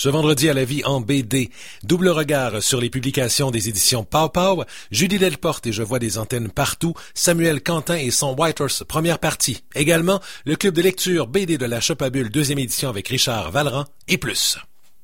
Ce vendredi à la vie en BD, double regard sur les publications des éditions Pow Pow, Julie Delporte et Je vois des antennes partout, Samuel Quentin et son White Horse, première partie. Également, le club de lecture BD de la Shop à Bulles, deuxième édition avec Richard Valran et plus.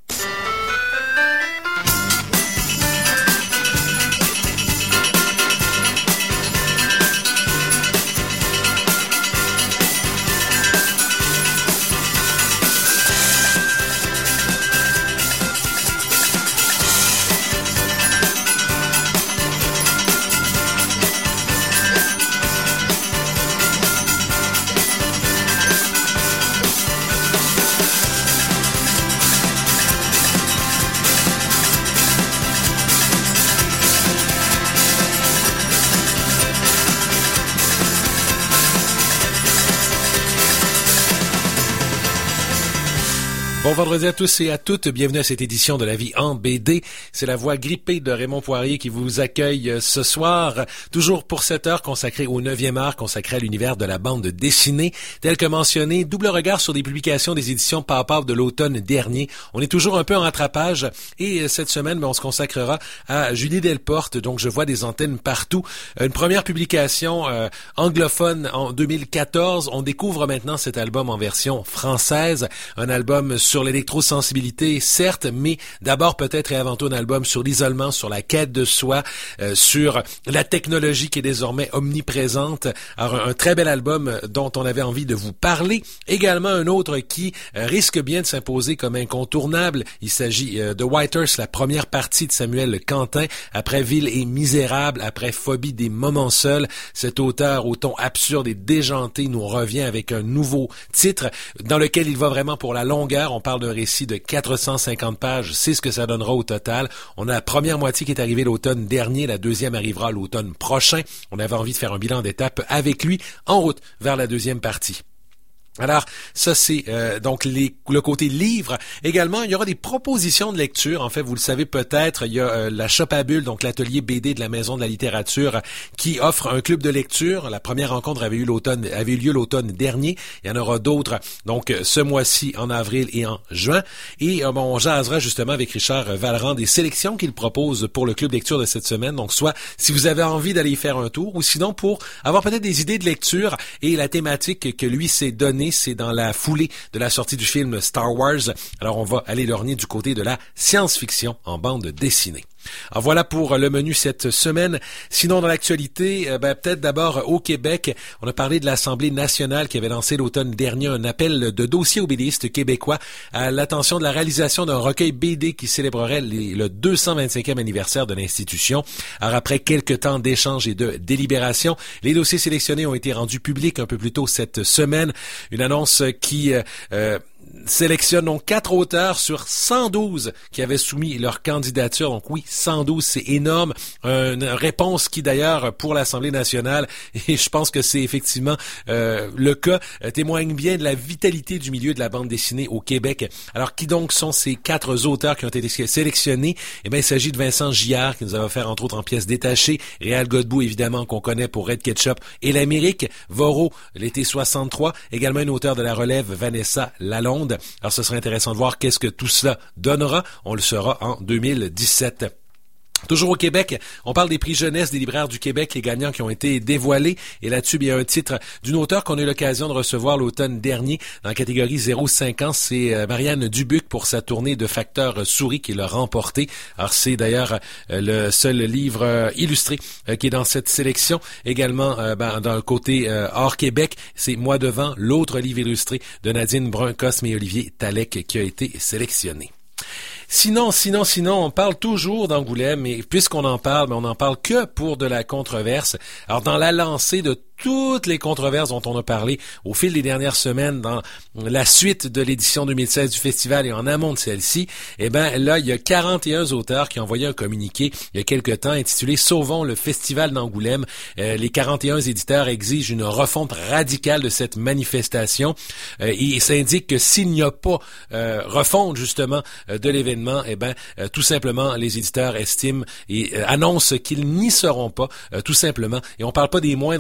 Bon vendredi à tous et à toutes, bienvenue à cette édition de La Vie en BD. C'est la voix grippée de Raymond Poirier qui vous accueille ce soir, toujours pour cette heure consacrée au 9e art, consacrée à l'univers de la bande dessinée. Tel que mentionné, double regard sur des publications des éditions Pow Pow de l'automne dernier. On est toujours un peu en rattrapage et cette semaine, on se consacrera à Julie Delporte, donc Je vois des antennes partout. Une première publication anglophone en 2014. On découvre maintenant cet album en version française, un album sur l'électrosensibilité, certes, mais d'abord peut-être et avant tout un album sur l'isolement, sur la quête de soi, sur la technologie qui est désormais omniprésente. Alors, un très bel album dont on avait envie de vous parler. Également un autre qui risque bien de s'imposer comme incontournable. Il s'agit de White Horse, la première partie de Samuel Quentin. Après Ville et Misérable, après Phobie des moments seuls, cet auteur au ton absurde et déjanté nous revient avec un nouveau titre dans lequel il va vraiment pour la longueur. On parle d'un récit de 450 pages, c'est ce que ça donnera au total. On a la première moitié qui est arrivée l'automne dernier, la deuxième arrivera l'automne prochain. On avait envie de faire un bilan d'étape avec lui, en route vers la deuxième partie. Alors, ça c'est donc le côté livre. Également, il y aura des propositions de lecture. En fait, vous le savez peut-être, il y a la Shop à Bulles, donc l'atelier BD de la Maison de la littérature, qui offre un club de lecture. La première rencontre avait eu lieu l'automne dernier. Il y en aura d'autres, donc ce mois-ci, en avril et en juin. Et on jasera justement avec Richard Valran des sélections qu'il propose pour le club de lecture de cette semaine. Donc, soit si vous avez envie d'aller y faire un tour, ou sinon pour avoir peut-être des idées de lecture et la thématique que lui s'est donnée. C'est dans la foulée de la sortie du film Star Wars. Alors, on va aller lorgner du côté de la science-fiction en bande dessinée. Alors voilà pour le menu cette semaine. Sinon, dans l'actualité, peut-être d'abord au Québec, on a parlé de l'Assemblée nationale qui avait lancé l'automne dernier un appel de dossier aux BDistes québécois à l'attention de la réalisation d'un recueil BD qui célébrerait le 225e anniversaire de l'institution. Alors après quelques temps d'échanges et de délibération, les dossiers sélectionnés ont été rendus publics un peu plus tôt cette semaine. Une annonce qui sélectionne donc 4 auteurs sur 112 qui avaient soumis leur candidature. Donc oui, 112, c'est énorme. Une réponse qui d'ailleurs pour l'Assemblée nationale, et je pense que c'est effectivement le cas, témoigne bien de la vitalité du milieu de la bande dessinée au Québec. Alors qui donc sont ces 4 auteurs qui ont été sélectionnés? Eh bien, il s'agit de Vincent Gillard qui nous a offert entre autres en pièces détachées, Réal Godbout évidemment qu'on connaît pour Red Ketchup et l'Amérique, Voro, l'été 63, également une auteure de la relève, Vanessa Lalonde. Alors, ce serait intéressant de voir qu'est-ce que tout cela donnera. On le saura en 2017. Toujours au Québec, on parle des prix jeunesse des libraires du Québec, les gagnants qui ont été dévoilés. Et là-dessus, il y a un titre d'une auteure qu'on a eu l'occasion de recevoir l'automne dernier dans la catégorie 0-5 ans. C'est Marianne Dubuc pour sa tournée de Facteur Souris qui l'a remporté. Alors, c'est d'ailleurs le seul livre illustré qui est dans cette sélection. Également, dans le côté hors Québec, c'est Moi devant, l'autre livre illustré de Nadine Brun-Cosme et Olivier Talek qui a été sélectionné. Sinon, on parle toujours d'Angoulême, et puisqu'on en parle, mais on n'en parle que pour de la controverse. Alors, dans la lancée de toutes les controverses dont on a parlé au fil des dernières semaines dans la suite de l'édition 2016 du festival et en amont de celle-ci, là, il y a 41 auteurs qui ont envoyé un communiqué il y a quelque temps intitulé « Sauvons le festival d'Angoulême ». Les 41 éditeurs exigent une refonte radicale de cette manifestation et ça indique que s'il n'y a pas refonte justement de l'événement, tout simplement les éditeurs estiment et annoncent qu'ils n'y seront pas, tout simplement. Et on parle pas des moindres non plus,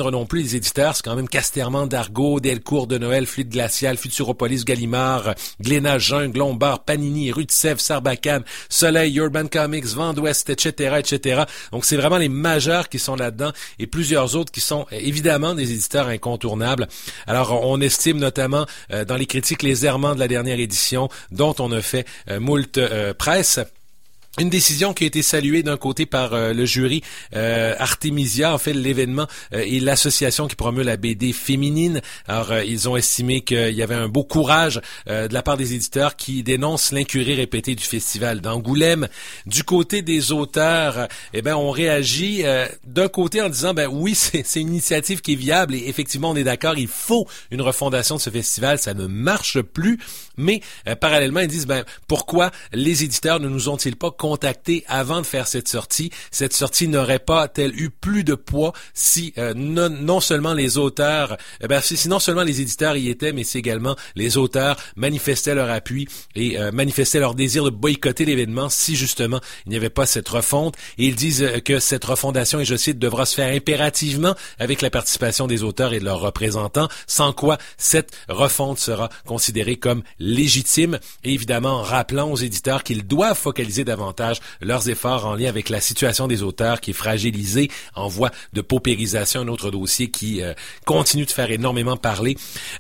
les éditeurs, c'est quand même Casterman, Dargaud, Delcourt, De Noël, Fluide Glacial, Futuropolis, Gallimard, Glénat, Jungle, Lombard, Panini, Rue de Sèvres, Sarbacane, Soleil, Urban Comics, Vent d'Ouest, etc., etc. Donc, c'est vraiment les majeurs qui sont là-dedans et plusieurs autres qui sont évidemment des éditeurs incontournables. Alors, on estime notamment dans les critiques les errements de la dernière édition, dont on a fait moult presse. Une décision qui a été saluée d'un côté par le jury Artemisia, en fait l'événement et l'association qui promeut la BD féminine. Alors ils ont estimé qu'il y avait un beau courage de la part des éditeurs qui dénoncent l'incurie répétée du festival d'Angoulême. Du côté des auteurs, on réagit d'un côté en disant oui, c'est une initiative qui est viable et effectivement on est d'accord, il faut une refondation de ce festival, ça ne marche plus. Mais parallèlement ils disent pourquoi les éditeurs ne nous ont-ils pas contactés avant de faire cette sortie? Cette sortie n'aurait pas-t-elle eu plus de poids si non seulement les auteurs, si non seulement les éditeurs y étaient, mais si également les auteurs manifestaient leur appui et manifestaient leur désir de boycotter l'événement si justement il n'y avait pas cette refonte. Et ils disent que cette refondation, et je cite, devra se faire impérativement avec la participation des auteurs et de leurs représentants, sans quoi cette refonte sera considérée comme légitime. Et évidemment, rappelant aux éditeurs qu'ils doivent focaliser davantage leurs efforts en lien avec la situation des auteurs qui est fragilisée en voie de paupérisation, un autre dossier qui continue de faire énormément parler.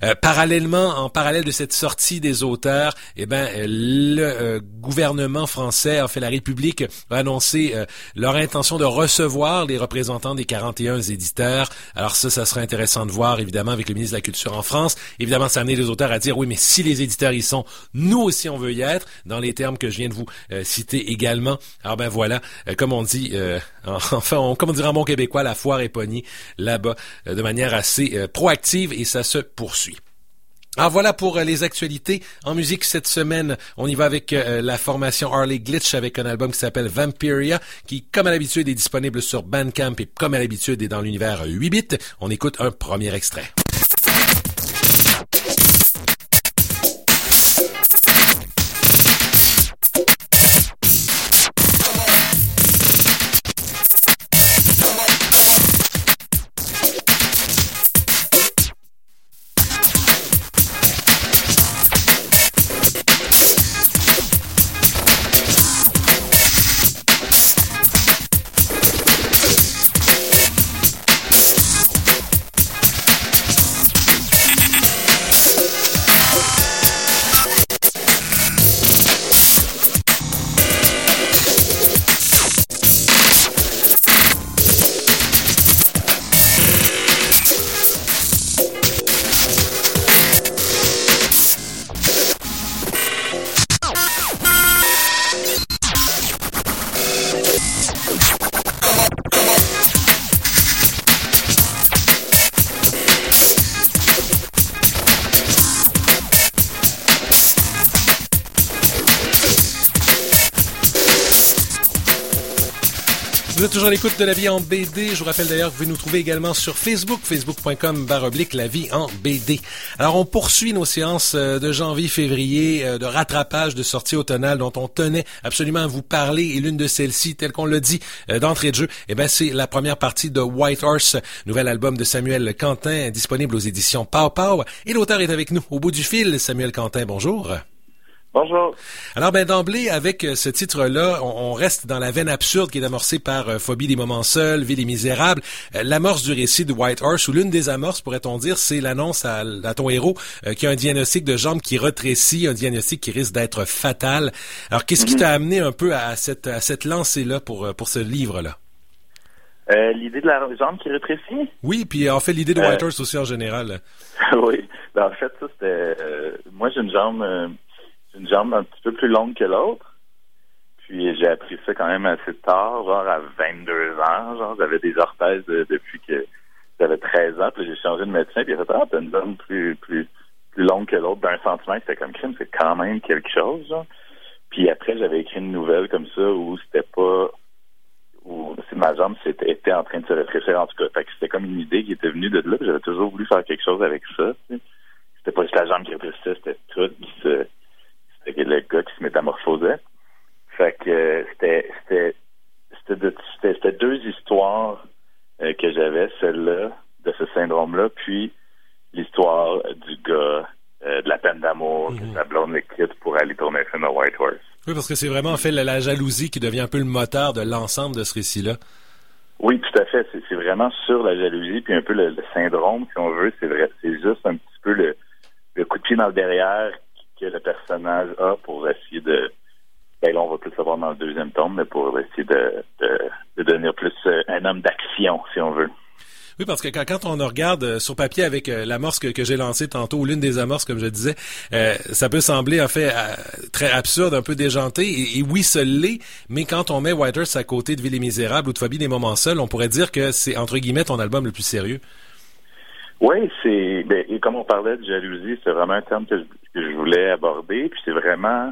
En parallèle de cette sortie des auteurs, le gouvernement français, en fait la République, a annoncé leur intention de recevoir les représentants des 41 éditeurs. Alors ça sera intéressant de voir, évidemment, avec le ministre de la Culture en France. Évidemment, ça a amené les auteurs à dire, oui, mais si les éditeurs y sont, nous aussi on veut y être, dans les termes que je viens de vous citer également. Alors voilà, comme on dit, comme on dirait en bon québécois, la foire est pognée là-bas de manière assez proactive et ça se poursuit. Alors voilà pour les actualités en musique cette semaine. On y va avec la formation Harley Glitch avec un album qui s'appelle Vampiria, qui, comme à l'habitude, est disponible sur Bandcamp et comme à l'habitude est dans l'univers 8 bits. On écoute un premier extrait. Vous êtes toujours à l'écoute de La Vie en BD. Je vous rappelle d'ailleurs que vous pouvez nous trouver également sur Facebook, facebook.com/La Vie en BD. Alors, on poursuit nos séances de janvier-février, de rattrapage de sorties automnales dont on tenait absolument à vous parler. Et l'une de celles-ci, telle qu'on l'a dit d'entrée de jeu, c'est la première partie de White Horse, nouvel album de Samuel Quentin, disponible aux éditions Pow Pow. Et l'auteur est avec nous au bout du fil. Samuel Quentin, bonjour. Bonjour. Alors, d'emblée, avec ce titre-là, on reste dans la veine absurde qui est amorcée par Phobie des moments seuls, Vie des misérables. L'amorce du récit de White Horse, ou l'une des amorces, pourrait-on dire, c'est l'annonce à ton héros qui a un diagnostic de jambe qui rétrécit, un diagnostic qui risque d'être fatal. Alors, qu'est-ce qui t'a amené un peu à cette lancée-là pour ce livre-là? L'idée de la jambe qui rétrécit? Oui, puis en fait, l'idée de White Horse aussi en général. Oui. En fait, ça, c'était... moi, j'ai une jambe un petit peu plus longue que l'autre. Puis j'ai appris ça quand même assez tard, genre à 22 ans. Genre, j'avais des orthèses depuis que j'avais 13 ans. Puis j'ai changé de médecin. Puis il a fait, t'as une jambe plus longue que l'autre d'1 centimètre. C'était comme crime, c'est quand même quelque chose. Genre. Puis après, j'avais écrit une nouvelle comme ça où c'était pas... où ma jambe était en train de se rétrécir en tout cas. Fait que c'était comme une idée qui était venue de là. Puis j'avais toujours voulu faire quelque chose avec ça. T'sais. C'était pas juste la jambe qui rétrécissait, c'était tout c'était le gars qui se métamorphosait. Fait que c'était deux histoires que j'avais, celle-là, de ce syndrome-là, puis l'histoire du gars, de la peine d'amour, que sa blonde le quitte pour aller tourner un film à White Horse. Oui, parce que c'est vraiment en fait la jalousie qui devient un peu le moteur de l'ensemble de ce récit-là. Oui, tout à fait. C'est vraiment sur la jalousie, puis un peu le syndrome, si on veut. C'est vrai, c'est juste un petit peu le coup de pied dans le derrière que le personnage a pour essayer de... Ben là, on va plus le savoir dans le deuxième tome, mais pour essayer de devenir plus un homme d'action, si on veut. Oui, parce que quand on regarde sur papier avec l'amorce que j'ai lancée tantôt, ou l'une des amorces, comme je disais, ça peut sembler en fait très absurde, un peu déjanté, et oui, ce l'est, mais quand on met White Horse à côté de Ville et Misérable ou de Phobie des moments seuls, on pourrait dire que c'est, entre guillemets, ton album le plus sérieux. Oui, et comme on parlait de jalousie, c'est vraiment un terme que je voulais aborder, puis c'est vraiment,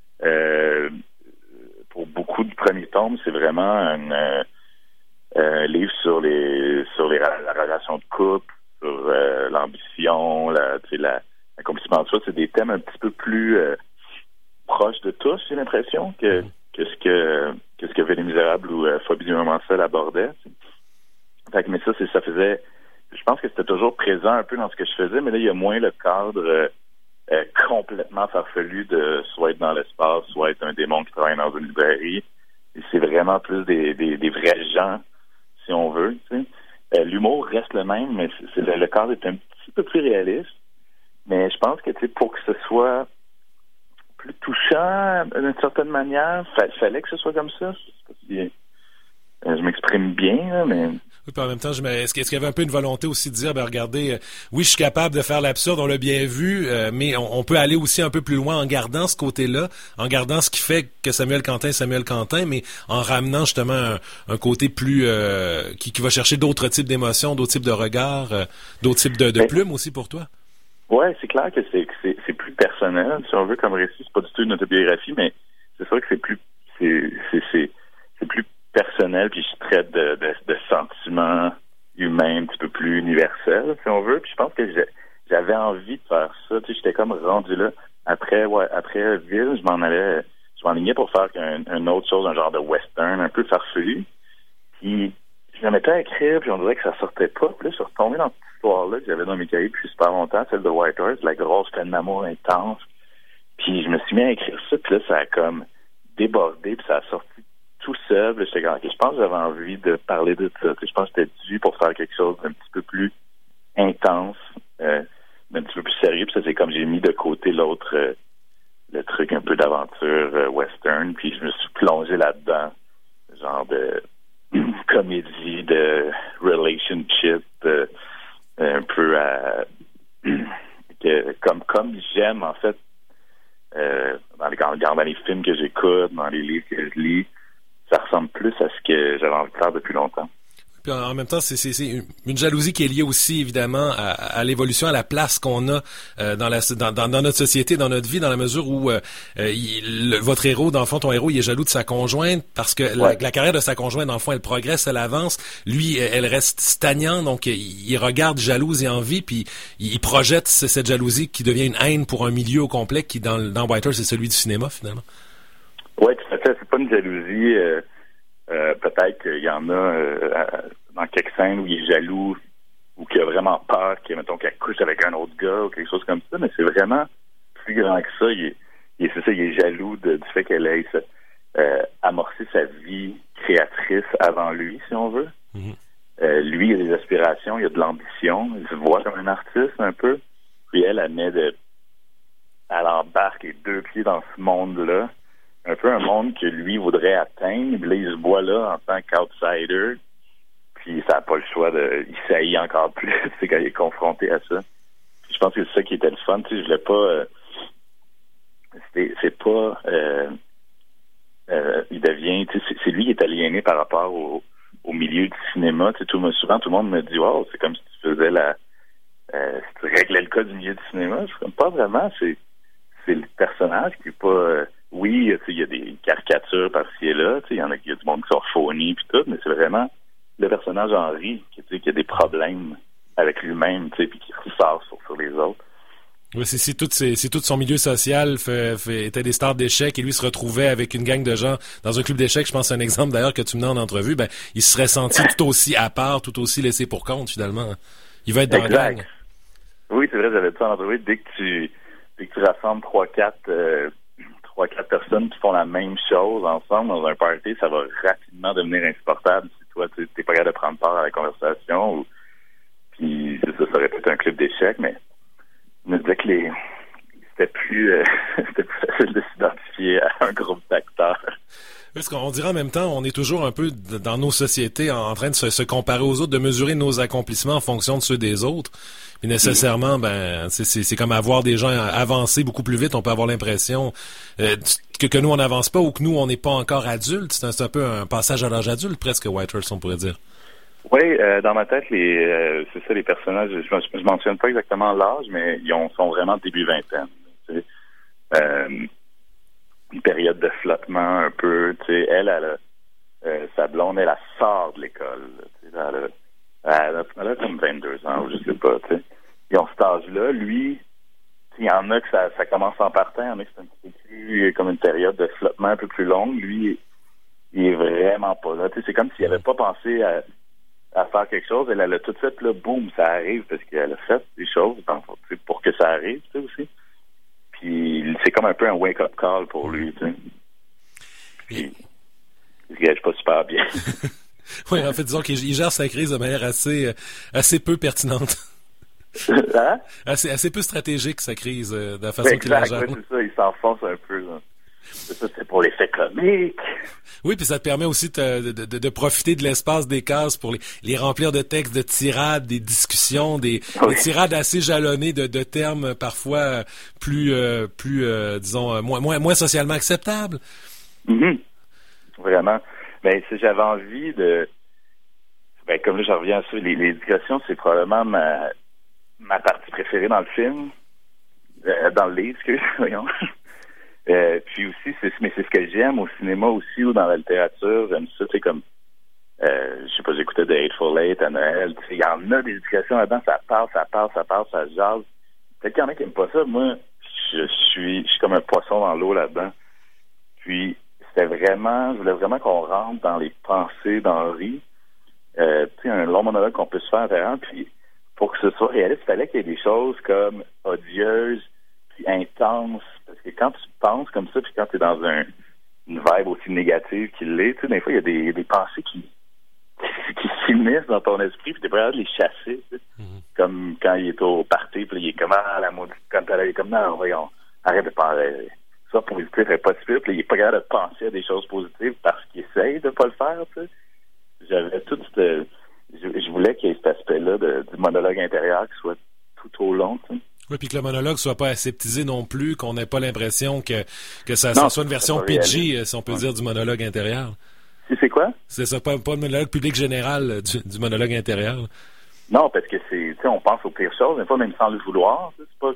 pour beaucoup de premiers tomes, c'est vraiment un livre sur la relation de couple, sur l'ambition, l'accomplissement de soi. C'est des thèmes un petit peu plus proches de tous, j'ai l'impression, que ce que Ville et Misérable ou Phobie du moment seul abordait. Fait que, mais ça faisait... Je pense que c'était toujours présent un peu dans ce que je faisais, mais là, il y a moins le cadre complètement farfelu de soit être dans l'espace, soit être un démon qui travaille dans une librairie. Et c'est vraiment plus des vrais gens, si on veut. Tu sais. L'humour reste le même, mais le cadre est un petit peu plus réaliste. Mais je pense que pour que ce soit plus touchant d'une certaine manière, fallait que ce soit comme ça. Je sais pas si je m'exprime bien, là, mais... Oui, puis en même temps, est-ce qu'il y avait un peu une volonté aussi de dire, ben regardez, oui, je suis capable de faire l'absurde, on l'a bien vu, mais on peut aller aussi un peu plus loin en gardant ce côté-là, en gardant ce qui fait que Samuel Quentin, mais en ramenant justement un côté plus qui va chercher d'autres types d'émotions, d'autres types de regards, d'autres types de plumes aussi pour toi. Ouais, c'est clair que c'est plus personnel, si on veut, comme récit. C'est pas du tout une autobiographie, mais c'est sûr que c'est plus personnel, puis je traite de sentiments humains un petit peu plus universels, si on veut. Puis je pense que j'avais envie de faire ça. Tu sais, j'étais comme rendu là. Après Ville, je m'enlignais pour faire une autre chose, un genre de western, un peu farfelu. Puis je me mettais à écrire, puis on dirait que ça sortait pas. Puis là, je suis retombé dans cette histoire-là que j'avais dans mes cahiers depuis super longtemps, celle de White Horse, la grosse peine d'amour intense. Puis je me suis mis à écrire ça, puis là, ça a comme débordé, puis ça a sorti tout seul. J'étais comme, je pense que j'avais envie de parler de ça. Je pense que j'étais dû pour faire quelque chose d'un petit peu plus intense, d'un petit peu plus sérieux. Puis ça, c'est comme j'ai mis de côté l'autre, le truc un peu d'aventure western. Puis je me suis plongé là-dedans, genre de comédie, de relationship, un peu comme j'aime en fait dans les films que j'écoute, dans les livres que je lis. Ça ressemble plus à ce que j'avais envie de faire depuis longtemps. Puis en même temps, c'est une jalousie qui est liée aussi, évidemment, à l'évolution, à la place qu'on a dans notre société, dans notre vie, dans la mesure où votre héros, dans le fond, ton héros, il est jaloux de sa conjointe parce que la carrière de sa conjointe, dans le fond, elle progresse, elle avance. Lui, elle reste stagnante, donc il regarde jalouse et envie, puis il projette cette jalousie qui devient une haine pour un milieu au complet qui, dans White Horse, c'est celui du cinéma, finalement. Oui, tout à fait. C'est pas une jalousie. Peut-être qu'il y en a dans quelques scènes où il est jaloux ou qu'il a vraiment peur qu'elle couche avec un autre gars ou quelque chose comme ça, mais c'est vraiment plus grand que ça. Il est jaloux du fait qu'elle ait amorcé sa vie créatrice avant lui, si on veut. Mm-hmm. Lui, il a des aspirations, il a de l'ambition, il se voit comme un artiste un peu. Puis elle embarque les deux pieds dans ce monde-là. Un peu un monde que lui voudrait atteindre. Puis là, il se voit là en tant qu'outsider. Puis ça n'a pas le choix il saillit encore plus quand il est confronté à ça. Puis je pense que c'est ça qui était le fun. Tu sais, je voulais pas... il devient... Tu sais, c'est lui qui est aliéné par rapport au milieu du cinéma. Tu sais, souvent, tout le monde me dit « Wow, c'est comme si tu faisais si tu réglais le cas du milieu du cinéma. » Je ne pas vraiment. C'est le personnage qui est pas... oui, il y a des caricatures par-ci et là, il y a du monde qui sont phonies puis tout, mais c'est vraiment le personnage Henri qui a des problèmes avec lui-même, puis qui ressort sur les autres. Oui, c'est tout son milieu social était des stars d'échecs et lui se retrouvait avec une gang de gens dans un club d'échecs. Je pense à un exemple d'ailleurs que tu menais en entrevue. Ben, il se serait senti tout aussi à part, tout aussi laissé pour compte finalement. Il va être dans la gang. Oui, c'est vrai, j'avais dit ça en entrevue. Dès que tu rassembles 3-4 personnes qui font la même chose ensemble dans un party, ça va rapidement devenir insupportable si toi, tu n'es pas capable de prendre part à la conversation. Puis ça aurait été un club d'échecs, mais je me disais que c'était plus facile de s'identifier à un groupe d'acteurs. Parce qu'on dirait en même temps, on est toujours un peu dans nos sociétés en train de se comparer aux autres, de mesurer nos accomplissements en fonction de ceux des autres. Puis nécessairement, c'est comme avoir des gens avancer beaucoup plus vite. On peut avoir l'impression que nous, on n'avance pas ou que nous, on n'est pas encore adultes. C'est un peu un passage à l'âge adulte, presque, Whitehurst, on pourrait dire. Oui, dans ma tête, c'est ça, les personnages, je mentionne pas exactement l'âge, mais ils sont vraiment début vingtaine. Tu sais. Une période de flottement un peu. Tu sais, elle sa blonde, elle sort de l'école. Tu sais, elle a comme 22 ans, ou je sais pas. Tu sais. Ils ont cet âge-là. Lui, il y en a que ça commence en partant, il y en a que c'est un petit peu plus comme une période de flottement un peu plus longue. Lui, il est vraiment pas là. Tu sais, c'est comme s'il avait pas pensé à faire quelque chose. Elle a tout de suite, là, boum, ça arrive parce qu'elle a fait des choses pour que ça arrive, tu sais, aussi. Puis c'est comme un peu un wake-up call pour lui, tu sais. Puis il se gage pas super bien. Oui, en fait, disons qu'il gère sa crise de manière assez peu pertinente. Hein? Assez peu stratégique, sa crise, de la façon qu'il la gère. Oui, c'est ça, il s'enfonce un peu, là. Ça, c'est pour l'effet comique. Oui, puis ça te permet aussi de profiter de l'espace des cases pour les remplir de textes, de tirades, des discussions, des tirades assez jalonnées de termes parfois plus disons, moins socialement acceptables. Mm-hmm. Vraiment. Ben, si j'avais envie comme là, j'en reviens à ça, les digressions, c'est probablement ma partie préférée dans le film, dans le livre, voyons. Puis aussi, c'est ce que j'aime au cinéma aussi ou dans la littérature. J'aime ça, c'est comme, je sais pas, j'écoutais The Hateful Eight à Noël. Il y en a des éducations là-dedans, ça parle, ça jase. Peut-être qu'il y en a qui n'aiment pas ça. Moi, je suis comme un poisson dans l'eau là-dedans. Puis, je voulais vraiment qu'on rentre dans les pensées d'Henri. Un long monologue qu'on peut se faire intérieur. Puis, pour que ce soit réaliste, il fallait qu'il y ait des choses comme odieuses, puis intenses. Parce que quand tu penses comme ça, puis quand tu es dans une vibe aussi négative qu'il l'est, tu sais, des fois, il y a des pensées qui s'immiscent dans ton esprit, puis t'es pas capable de les chasser, tu sais. Mm-hmm. Comme quand il est au party, puis il est comme, la maudite, quand elle est comme, non, voyons, arrête de parler. Ça, positif n'est pas possible, puis il est pas capable de penser à des choses positives parce qu'il essaye de pas le faire, tu sais. J'avais tout je voulais qu'il y ait cet aspect-là du monologue intérieur qui soit tout au long, tu sais. Oui, puis que le monologue soit pas aseptisé non plus, qu'on n'ait pas l'impression que ça soit une version PG, si on peut dire, du monologue intérieur. C'est quoi? C'est ça, pas le monologue public général du monologue intérieur. Non, parce que on pense aux pires choses, des fois même sans le vouloir. C'est pas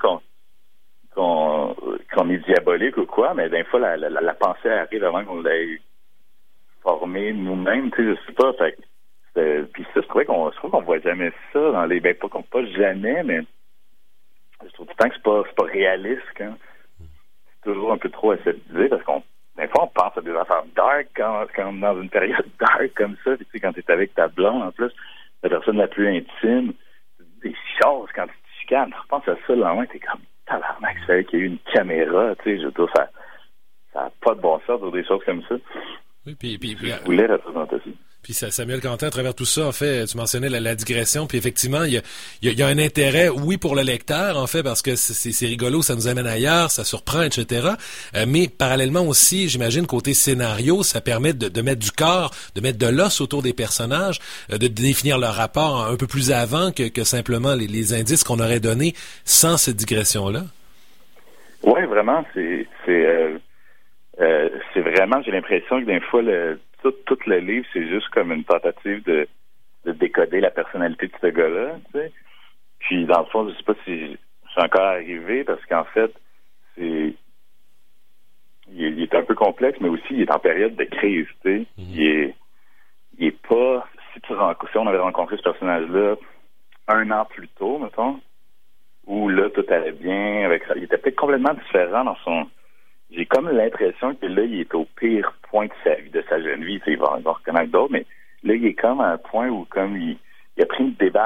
qu'on est diabolique ou quoi, mais des fois la pensée arrive avant qu'on l'ait formée nous-mêmes, tu sais, je sais pas. Puis ça, je trouvais qu'on voit jamais ça dans les, pas jamais, mais je trouve tout le temps que c'est pas réaliste, hein. C'est toujours un peu trop aseptisé parce des fois, on pense à des affaires dark quand dans une période dark comme ça. Puis, tu sais, quand t'es avec ta blonde, en plus, la personne la plus intime, des choses quand tu te chicanes. Tu repenses à ça le lendemain, t'es comme, tabarnak, c'est vrai qu'il y a eu une caméra, tu sais, je trouve ça n'a pas de bon sens pour des choses comme ça. Oui, puis je voulais représenter ça. Puis Samuel Quentin, à travers tout ça, en fait, tu mentionnais la digression, puis effectivement, il y a un intérêt, oui, pour le lecteur, en fait, parce que c'est rigolo, ça nous amène ailleurs, ça surprend, etc. Mais parallèlement aussi, j'imagine, côté scénario, ça permet de mettre du corps, de mettre de l'os autour des personnages, de définir leur rapport un peu plus avant que simplement les indices qu'on aurait donnés sans cette digression-là. Oui, vraiment, c'est vraiment, j'ai l'impression que des fois, tout le livre, c'est juste comme une tentative de décoder la personnalité de ce gars-là, tu sais. Puis, dans le fond, je sais pas si je suis encore arrivé, parce qu'en fait, il est un peu complexe, mais aussi, il est en période de crise, tu sais. Mm-hmm. Il est pas... Si on avait rencontré ce personnage-là 1 an plus tôt, mettons, où là, tout allait bien avec ça, il était peut-être complètement différent dans son... J'ai comme l'impression que là, il est au pire point de sa jeune vie. Il va reconnaître d'autres, mais là, il est comme à un point où comme il a pris une débarque, puis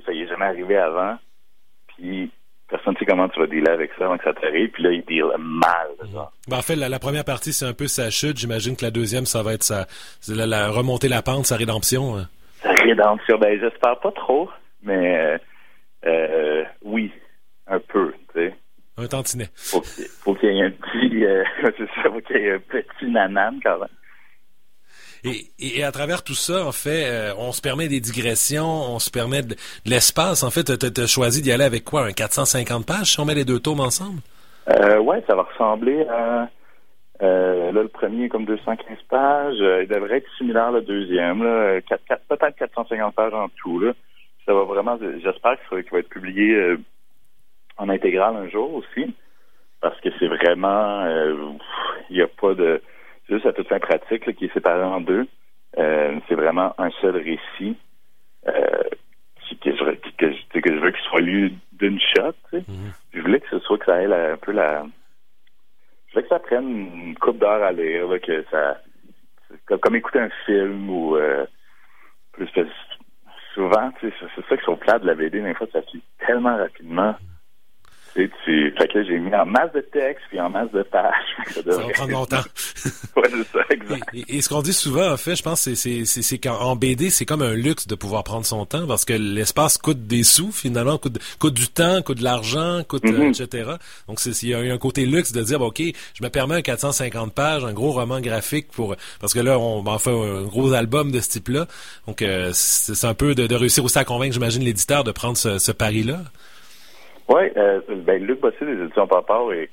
ça y est jamais arrivé avant. Puis personne ne sait comment tu vas dealer avec ça avant que ça t'arrive. Puis là, il deal mal. Genre. Ben, en fait, la première partie, c'est un peu sa chute. J'imagine que la deuxième, ça va être la remonter la pente, sa rédemption. Hein. Sa rédemption, ben j'espère pas trop, mais oui, un peu, tu sais. Un tantinet. Faut qu'il y ait un petit, c'est ça, faut qu'il y ait un petit nanane quand même. Et à travers tout ça, en fait, on se permet des digressions, on se permet de l'espace. En fait, t'as choisi d'y aller avec quoi? Un 450 pages, si on met les deux tomes ensemble? Ouais, ça va ressembler à... là, le premier est comme 215 pages. Il devrait être similaire le deuxième. Là, peut-être 450 pages en tout. Là. Ça va vraiment... J'espère qu'il va être publié en intégrale un jour aussi. Parce que c'est vraiment... il n'y a pas de... C'est juste à toute fin pratique là, qui est séparé en deux. C'est vraiment un seul récit que je veux qu'il soit lu d'une shot. Tu sais. Je voulais que ce soit que ça ait un peu la... Je voulais que ça prenne une couple d'heures à lire, là, que ça... Comme écouter un film ou... plus souvent, tu sais, c'est ça qui sont plats de la BD, des fois, ça se lit tellement rapidement. Fait que là, j'ai mis en masse de texte puis en masse de pages. Ça va prendre longtemps. Ouais, c'est ça, exact. Et ce qu'on dit souvent, en fait, je pense, c'est qu'en BD, c'est comme un luxe de pouvoir prendre son temps parce que l'espace coûte des sous, finalement, coûte du temps, coûte de l'argent, etc. Donc, il y a un côté luxe de dire, bon, OK, je me permets un 450 pages, un gros roman graphique parce que là, on en fait un gros album de ce type-là. Donc, c'est un peu de réussir aussi à convaincre, j'imagine, l'éditeur de prendre ce pari-là. Oui, Luc Bossé des Éditions Papa et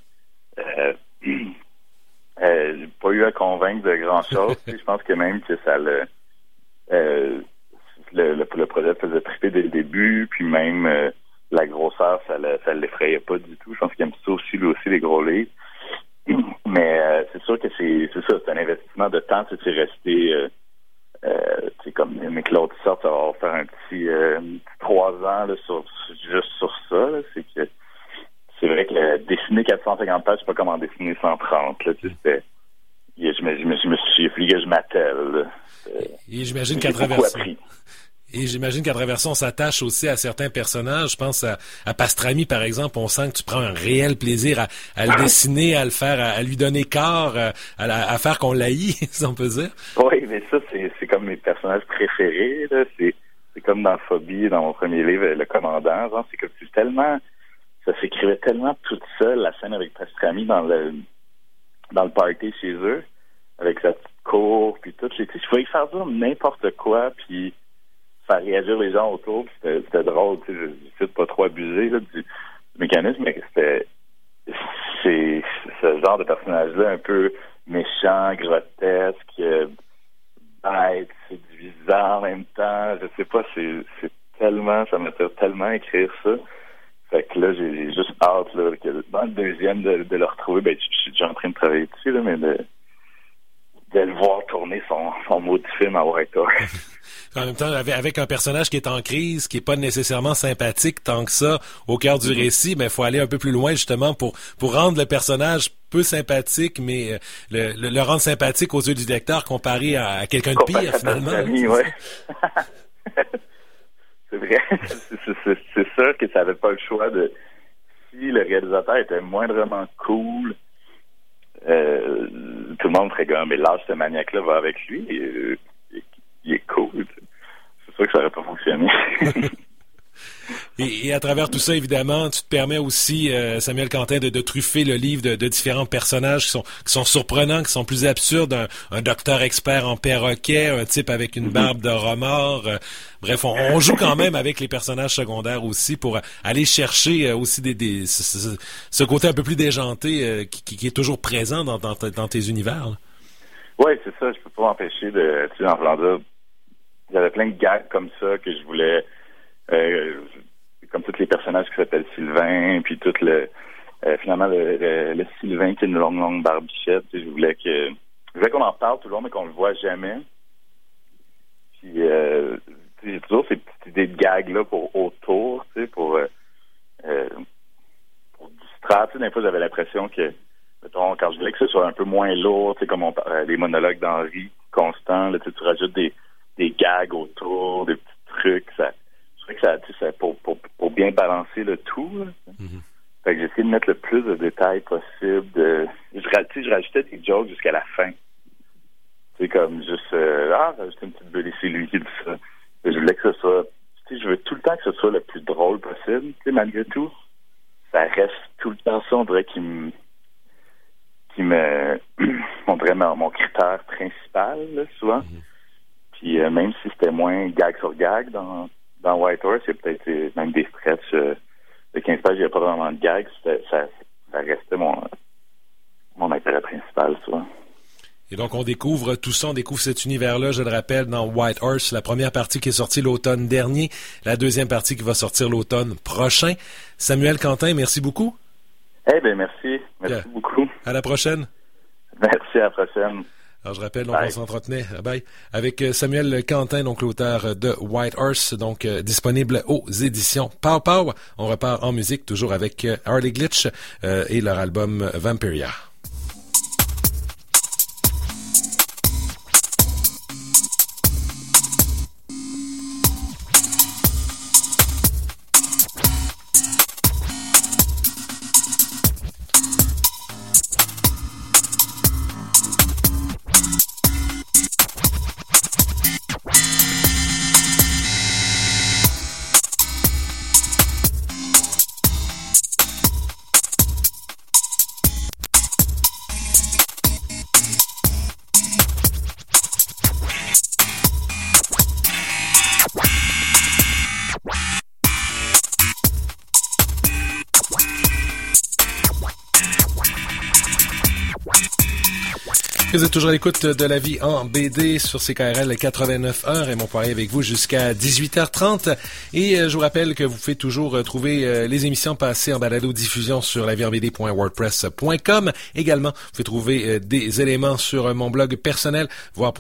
j'ai pas eu à convaincre de grand-chose. Je pense que même que ça le projet faisait triper dès le début, puis même la grosseur, ça l'effrayait pas du tout. Je pense qu'il aime ça aussi, lui aussi, les gros livres. Mais c'est sûr que c'est un investissement de temps, c'est resté c'est comme mais que l'autre sorte, ça va faire un petit 3 ans là, juste sur ça. Là. C'est que c'est vrai que dessiner 450 pages, c'est pas comme en dessiner 130. Là, tu sais, je me suis fliqué que je m'attelle. Et j'imagine qu'à travers ça. Et j'imagine qu'à travers ça, on s'attache aussi à certains personnages. Je pense à Pastrami, par exemple. On sent que tu prends un réel plaisir à le dessiner, à le faire, à lui donner corps, à faire qu'on l'haït, si on peut dire. Oui, mais ça, c'est comme mes personnages préférés. Là. C'est comme dans Phobie, dans mon premier livre, Le Commandant. Genre, c'est que c'est tellement... Ça s'écrivait tellement toute seule, la scène avec Pastrami dans le party chez eux, avec sa petite cour, puis tout. Je pouvais faire dire n'importe quoi, puis faire réagir les gens autour, puis c'était drôle, tu sais, j'essaie de pas trop abuser là, du mécanisme, mais c'est ce genre de personnage-là un peu méchant, grotesque, bête, séduisant en même temps, je sais pas, c'est tellement, ça m'attire tellement à écrire ça. Fait que là, j'ai juste hâte là, que dans le deuxième de le retrouver, ben je suis déjà en train de travailler dessus, là, mais de le voir tourner son maudit film à Whitehorse. En même temps, avec un personnage qui est en crise, qui est pas nécessairement sympathique tant que ça au cœur du récit, mais il faut aller un peu plus loin justement pour rendre le personnage peu sympathique, mais le rendre sympathique aux yeux du lecteur comparé à quelqu'un de pire finalement. Ouais. C'est vrai. C'est sûr que ça n'avait pas le choix de... Si le réalisateur était moindrement cool, tout le monde ferait comme, mais lâche ce maniaque-là, va avec lui. Il est cool. C'est sûr que ça n'aurait pas fonctionné. Et à travers tout ça, évidemment, tu te permets aussi, Samuel Quentin, de truffer le livre de différents personnages qui sont surprenants, qui sont plus absurdes. Un docteur expert en perroquet, un type avec une barbe de remords. Bref, on joue quand même avec les personnages secondaires aussi pour aller chercher aussi ce côté un peu plus déjanté qui est toujours présent dans tes univers. Oui, c'est ça. Je peux pas m'empêcher de... Tu sais, en Flandre, il y avait plein de gags comme ça que je voulais... comme tous les personnages qui s'appellent Sylvain, puis tout finalement le Sylvain qui a une longue barbichette. Je voulais qu'on en parle toujours, mais qu'on le voit jamais. Puis j'ai toujours ces petites idées de gags là pour autour, tu sais, pour distraire. Tu sais, des fois j'avais l'impression que, mettons, quand je voulais que ce soit un peu moins lourd, tu sais, comme les monologues d'Henri constants, là, tu rajoutes des gags autour, des petits trucs, ça pour bien balancer le tout. Là. Mm-hmm. Fait que j'ai essayé de mettre le plus de détails possible. Je rajoutais des jokes jusqu'à la fin. C'est comme juste rajouter une petite bulle ici, lui qui dit ça. Et je voulais que ce soit. Je veux tout le temps que ce soit le plus drôle possible. Malgré tout, ça reste tout le temps ça, on dirait on dirait mon critère principal, là, souvent. Mm-hmm. Puis même si c'était moins gag sur gag dans White Horse, il y a peut-être même des stretches de 15 pages, il n'y a pas vraiment de gag. Ça restait mon intérêt principal, souvent. Et donc, on découvre tout ça, on découvre cet univers-là, je le rappelle, dans White Horse, la première partie qui est sortie l'automne dernier, la deuxième partie qui va sortir l'automne prochain. Samuel Quentin, merci beaucoup. Eh bien, merci. Merci beaucoup. À la prochaine. Merci, à la prochaine. Alors, je rappelle, donc, on s'entretenait avec Samuel Quentin, donc l'auteur de White Horse, donc disponible aux éditions Pow Pow. On repart en musique, toujours avec Harley Glitch et leur album Vampiria. Vous êtes toujours à l'écoute de La Vie en BD sur CKRL 89.1. Raymond Poirier avec vous jusqu'à 18h30. Et je vous rappelle que vous pouvez toujours trouver les émissions passées en balado-diffusion sur laviehenbd.wordpress.com. Également, vous pouvez trouver des éléments sur mon blog personnel,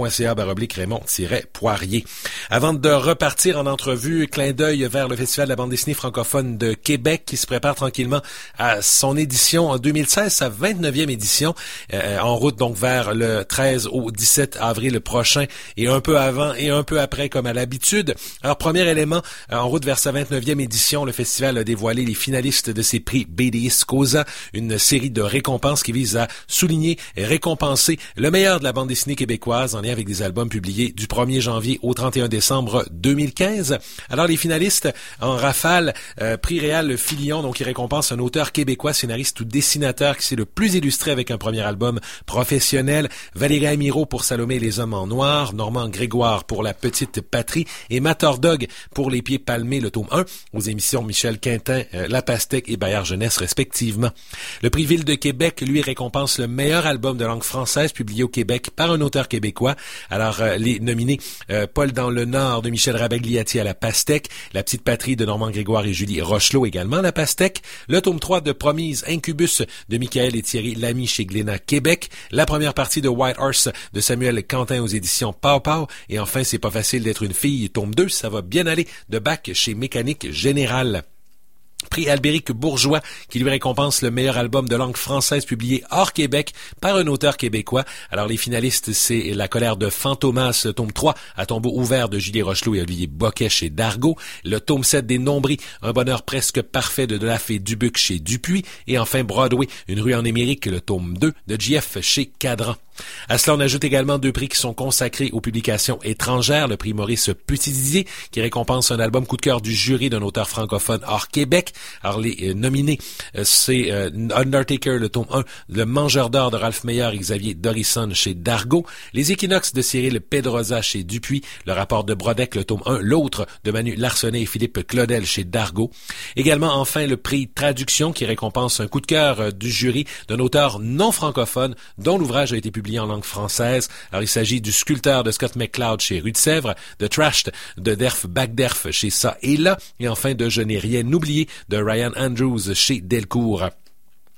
voir.ca/Raymond-Poirier. Avant de repartir en entrevue, clin d'œil vers le Festival de la bande dessinée francophone de Québec qui se prépare tranquillement à son édition en 2016, sa 29e édition, en route donc vers le 13 au 17 avril prochain et un peu avant et un peu après comme à l'habitude. Alors, premier élément, en route vers sa 29e édition, le festival a dévoilé les finalistes de ses prix BDist Causa, une série de récompenses qui vise à souligner et récompenser le meilleur de la bande dessinée québécoise en lien avec des albums publiés du 1er janvier au 31 décembre 2015. Alors, les finalistes en rafale, prix Réal Filion, donc qui récompense un auteur québécois, scénariste ou dessinateur qui s'est le plus illustré avec un premier album professionnel. Valérie Amiro pour Salomé et les hommes en noir, Normand Grégoire pour La petite patrie et Mator Dog pour Les pieds palmés, le tome 1, aux émissions Michel Quintin, La Pastèque et Bayard Jeunesse respectivement. Le prix Ville de Québec, lui, récompense le meilleur album de langue française publié au Québec par un auteur québécois. Alors, les nominés, Paul dans le Nord de Michel Rabagliati à La Pastèque, La petite patrie de Normand Grégoire et Julie Rochelot également à La Pastèque, le tome 3 de Promise Incubus de Michael et Thierry Lamy chez Glénat Québec, la première partie de White Horse de Samuel Quentin aux éditions Pow Pow, et enfin C'est pas facile d'être une fille, tome 2, ça va bien aller, de Bach chez Mécanique Générale. Prix Albéric Bourgeois, qui lui récompense le meilleur album de langue française publié hors Québec par un auteur québécois. Alors, les finalistes, c'est La colère de Fantomas, tome 3, à tombeau ouvert de Julie Rochelot et Olivier Boquet chez Dargaud. Le tome 7 des Nombris, Un bonheur presque parfait de Delafé Dubuc chez Dupuis. Et enfin, Broadway, Une rue en Amérique, le tome 2 de JF chez Cadran. À cela, on ajoute également 2 prix qui sont consacrés aux publications étrangères. Le prix Maurice Petit-Didier, qui récompense un album coup de cœur du jury d'un auteur francophone hors Québec. Alors, les nominés, c'est Undertaker, le tome 1, Le Mangeur d'or de Ralph Meyer et Xavier Dorison chez Dargaud. Les Équinoxes de Cyril Pedrosa chez Dupuis. Le rapport de Brodeck, le tome 1, L'autre de Manu Larsonnet et Philippe Claudel chez Dargaud. Également, enfin, le prix Traduction, qui récompense un coup de cœur du jury d'un auteur non francophone dont l'ouvrage a été publié en langue française. Alors, il s'agit du Sculpteur de Scott McCloud chez Rue de Sèvres, de Trashed de Derf Bagderf chez Ça et Là, et enfin de Je n'ai rien oublié de Ryan Andrews chez Delcourt.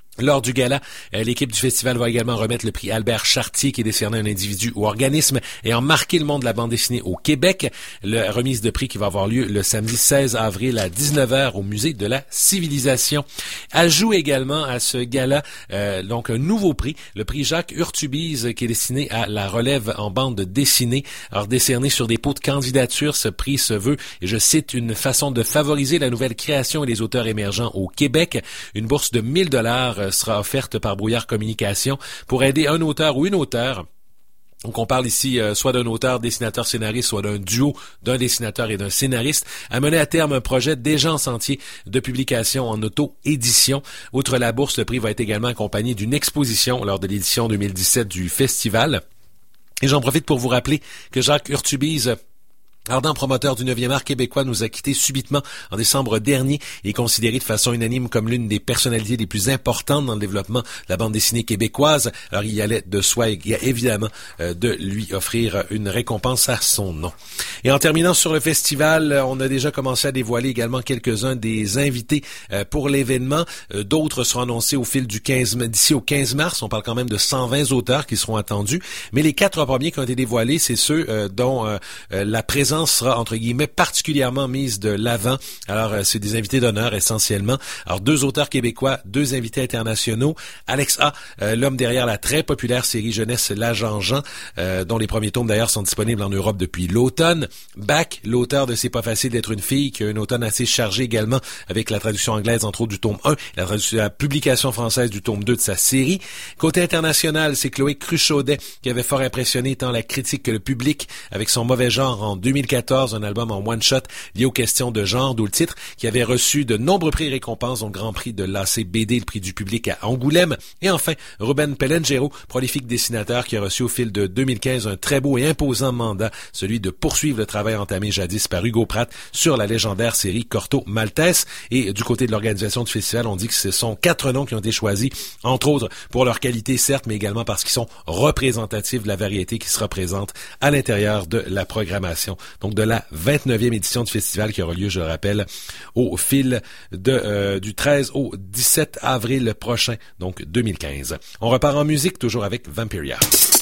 Lors du gala, l'équipe du festival va également remettre le prix Albert Chartier qui est décerné à un individu ou organisme ayant marqué le monde de la bande dessinée au Québec. La remise de prix qui va avoir lieu le samedi 16 avril à 19h au Musée de la Civilisation. Ajoute également à ce gala donc un nouveau prix, le prix Jacques Urtubise qui est destiné à la relève en bande dessinée. Alors décerné sur des pots de candidature, ce prix se veut, et je cite, une façon de favoriser la nouvelle création et les auteurs émergents au Québec. Une bourse de 1 000 $ sera offerte par Brouillard Communication pour aider un auteur ou une auteure. Donc on parle ici soit d'un auteur, dessinateur, scénariste, soit d'un duo d'un dessinateur et d'un scénariste, à mener à terme un projet déjà en sentier de publication en auto-édition. Outre la bourse, le prix va être également accompagné d'une exposition lors de l'édition 2017 du festival. Et j'en profite pour vous rappeler que Jacques Urtubise, ardent promoteur du 9e art québécois, nous a quittés subitement en décembre dernier et est considéré de façon unanime comme l'une des personnalités les plus importantes dans le développement de la bande dessinée québécoise. Alors il y allait de soi évidemment de lui offrir une récompense à son nom. Et en terminant sur le festival, on a déjà commencé à dévoiler également quelques-uns des invités pour l'événement. D'autres seront annoncés au fil d'ici au 15 mars. On parle quand même de 120 auteurs qui seront attendus. Mais les 4 premiers qui ont été dévoilés, c'est ceux dont la présence sera, entre guillemets, particulièrement mise de l'avant. Alors, c'est des invités d'honneur, essentiellement. Alors, 2 auteurs québécois, 2 invités internationaux. Alex A., l'homme derrière la très populaire série jeunesse L'Agent Jean, dont les premiers tomes, d'ailleurs, sont disponibles en Europe depuis l'automne. Bach, l'auteur de C'est pas facile d'être une fille, qui a un automne assez chargé également, avec la traduction anglaise, entre autres, du tome 1, la publication française du tome 2 de sa série. Côté international, c'est Chloé Cruchaudet, qui avait fort impressionné tant la critique que le public, avec son mauvais genre en 2014, un album en one-shot lié aux questions de genre, d'où le titre, qui avait reçu de nombreux prix et récompenses, dont le Grand Prix de l'ACBD, le prix du public à Angoulême. Et enfin, Ruben Pelengero, prolifique dessinateur qui a reçu au fil de 2015 un très beau et imposant mandat, celui de poursuivre le travail entamé jadis par Hugo Pratt sur la légendaire série Corto Maltese. Et du côté de l'organisation du festival, on dit que ce sont 4 noms qui ont été choisis, entre autres pour leur qualité, certes, mais également parce qu'ils sont représentatifs de la variété qui sera présente à l'intérieur de la programmation. Donc de la 29e édition du festival qui aura lieu, je le rappelle, au fil du 13 au 17 avril prochain, donc 2015. On repart en musique, toujours avec Vampiria.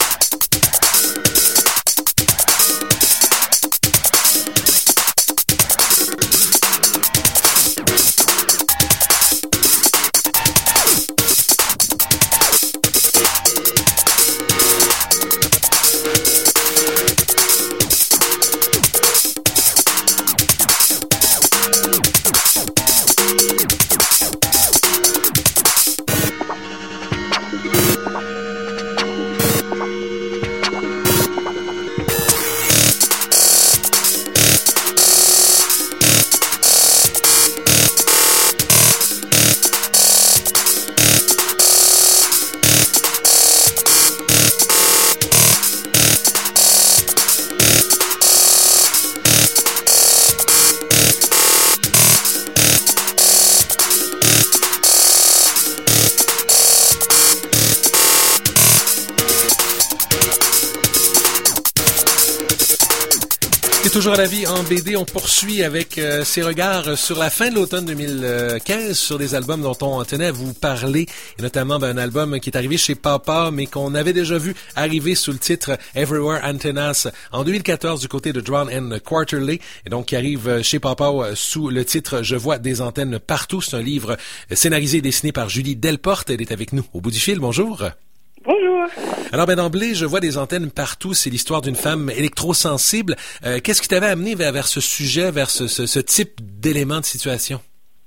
Toujours à la vie en BD, on poursuit avec ses regards sur la fin de l'automne 2015, sur des albums dont on tenait à vous parler, et notamment d'un album qui est arrivé chez Papa, mais qu'on avait déjà vu arriver sous le titre Everywhere Antennas en 2014 du côté de Drawn and Quarterly, et donc qui arrive chez Papa sous le titre Je vois des antennes partout. C'est un livre scénarisé et dessiné par Julie Delporte. Elle est avec nous au bout du fil. Bonjour. Bonjour. Alors, d'emblée, je vois des antennes partout. C'est l'histoire d'une femme électrosensible. Qu'est-ce qui t'avait amené vers ce sujet, vers ce type d'élément de situation?